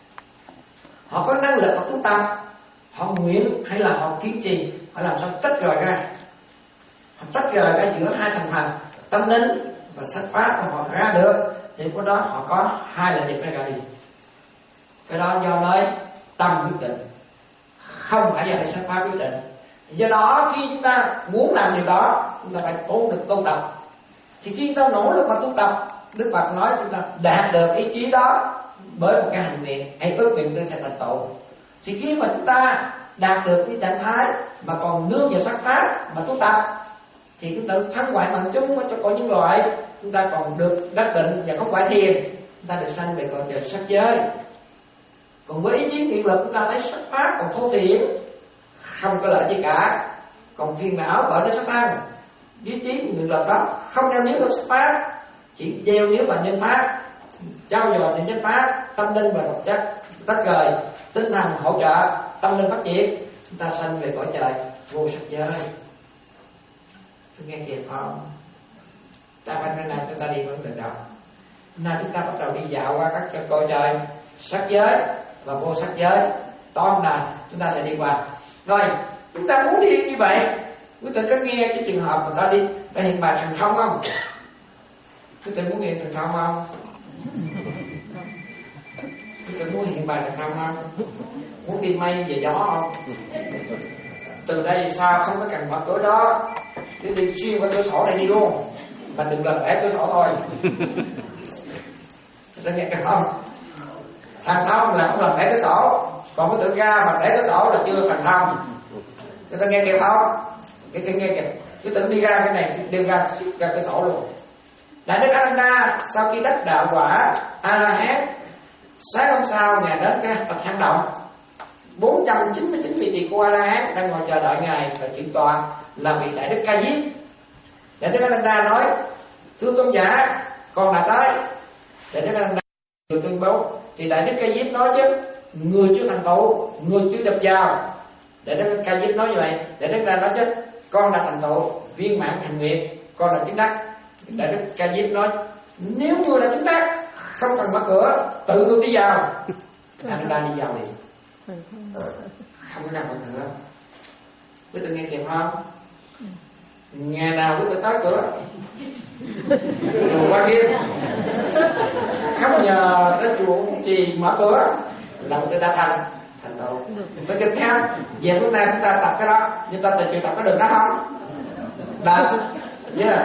họ có năng lực, họ tu tâm, họ nguyện hay là họ kiên trì, họ làm sao tách rời ra, họ tách rời ra giữa hai thành phần tâm linh và sắc pháp của họ ra được, thì có đó họ có hai là điểm ra đi. Cái đó do nói tâm quyết định, không phải do sắc pháp quyết định. Do đó khi chúng ta muốn làm điều đó, chúng ta phải cố được tu tập. Thì khi chúng ta nỗ lực mà tu tập, Đức Phật nói chúng ta đạt được ý chí đó bởi một cái hành nguyện hay ước nguyện tương sẽ thành tựu. Thì khi mà chúng ta đạt được cái trạng thái mà còn nương vào sắc pháp mà tu tập, thì chúng ta thắng hoại bằng chung cho có những loại chúng ta còn được đắc định và không phải thiền, chúng ta được sanh về cõi trời sắc giới. Còn với ý chí nghị lực chúng ta thấy sắc pháp còn thô thiển, không có lợi gì cả, còn phiền não bởi nó sắc thân. Ý chí nghị lực đó không đeo níu được sắc pháp, chỉ đeo níu vào nhân pháp, trao dồi đến nhân pháp, tâm linh và vật chất tách rời, tinh thần hỗ trợ tâm linh phát triển, chúng ta sanh về cõi trời vô sắc giới. Tôi nghe kịp không? Ta phải cái này chúng ta đi vẫn được đâu. Nay chúng ta bắt đầu đi dạo qua các cõi trời sắc giới và vô sắc giới. Tối hôm nay chúng ta sẽ đi qua. Rồi chúng ta muốn đi như vậy, quý vị có nghe cái trường hợp người ta đi ta hiện bài thần thông không? Quý vị muốn nghe thần thông không? Quý vị muốn hiện bài thần thông không? Muốn đi mây về gió không? Từ đây sao không có cần mở cửa đó, cứ đi xuyên qua cửa sổ này đi luôn, mà đừng làm bể cửa sổ thôi. Tôi nghe cần không? Thần thông là không làm bể cửa sổ, còn cái tự ra mà bể cửa sổ là chưa thành thông. Người ta nghe kịp không? Cái tự nghe kịp, cái tự đi ra cái này đem ra ra cửa sổ luôn. Đại đức A Nan Đa sau khi đắc đạo quả A La Hán, sáng hôm sau ngài đến cái tập hang động. bốn trăm chín mươi chín vị tỳ kheo A La Hán đang ngồi chờ đợi ngài và chuyển tọa là vị đại đức Ca Diếp. Đại đức A Nan Đa nói: thưa tôn giả, con đã tới. Đại đức A Nan Đa vừa tuyên bố thì đại đức Ca Diếp nói chứ người chưa thành tựu, người chưa nhập vào. Đại đức Ca Diếp nói như vậy. Đại đức A nói chứ con đã thành tựu viên mãn thành nguyện, con là chứng đắc. Đại đức Ca Diếp nói nếu người là chứng đắc không cần mở cửa, tự tôi đi vào. A Nan Đa đi vào liền, không có nào mở cửa. Quý vị nghe kịp không? Ngày nào quý vị tới cửa chùa Quan Nghiêm, không nhờ tới chùa Trì mở cửa là người ta thành. thành tựu. Phải kịp theo. Về bữa nay chúng ta tập cái đó, nhưng ta chịu tập cái đường đó không? Đập, yeah.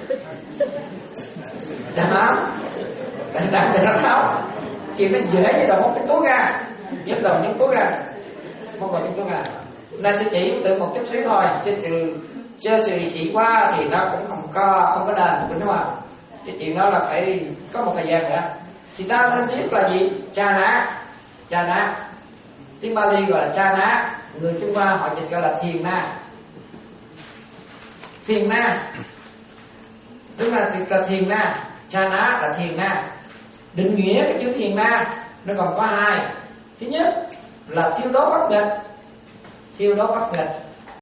Đập không? Đập đập không? Chị nó dễ như đầu một cái túi ra, nhấc đầu nhấc túi ra, không còn nhấc túi ra. Nay sẽ chỉ từ một chút xíu thôi, chứ sự chứ sự chỉ quá thì nó cũng không có không có đền, đúng không? Cái chuyện đó là phải có một thời gian nữa. Thì ta nên biết là gì? Cha ná, cha ná. Tiếng Bali gọi là cha ná, người Trung Hoa họ dịch gọi là thiền na. Thiền na, tức là, là thiền na, cha ná là thiền na. Định nghĩa cái chữ thiền na nó còn có hai. Thứ nhất là thiêu đốt bất nghịch, thiêu đốt bất nghịch.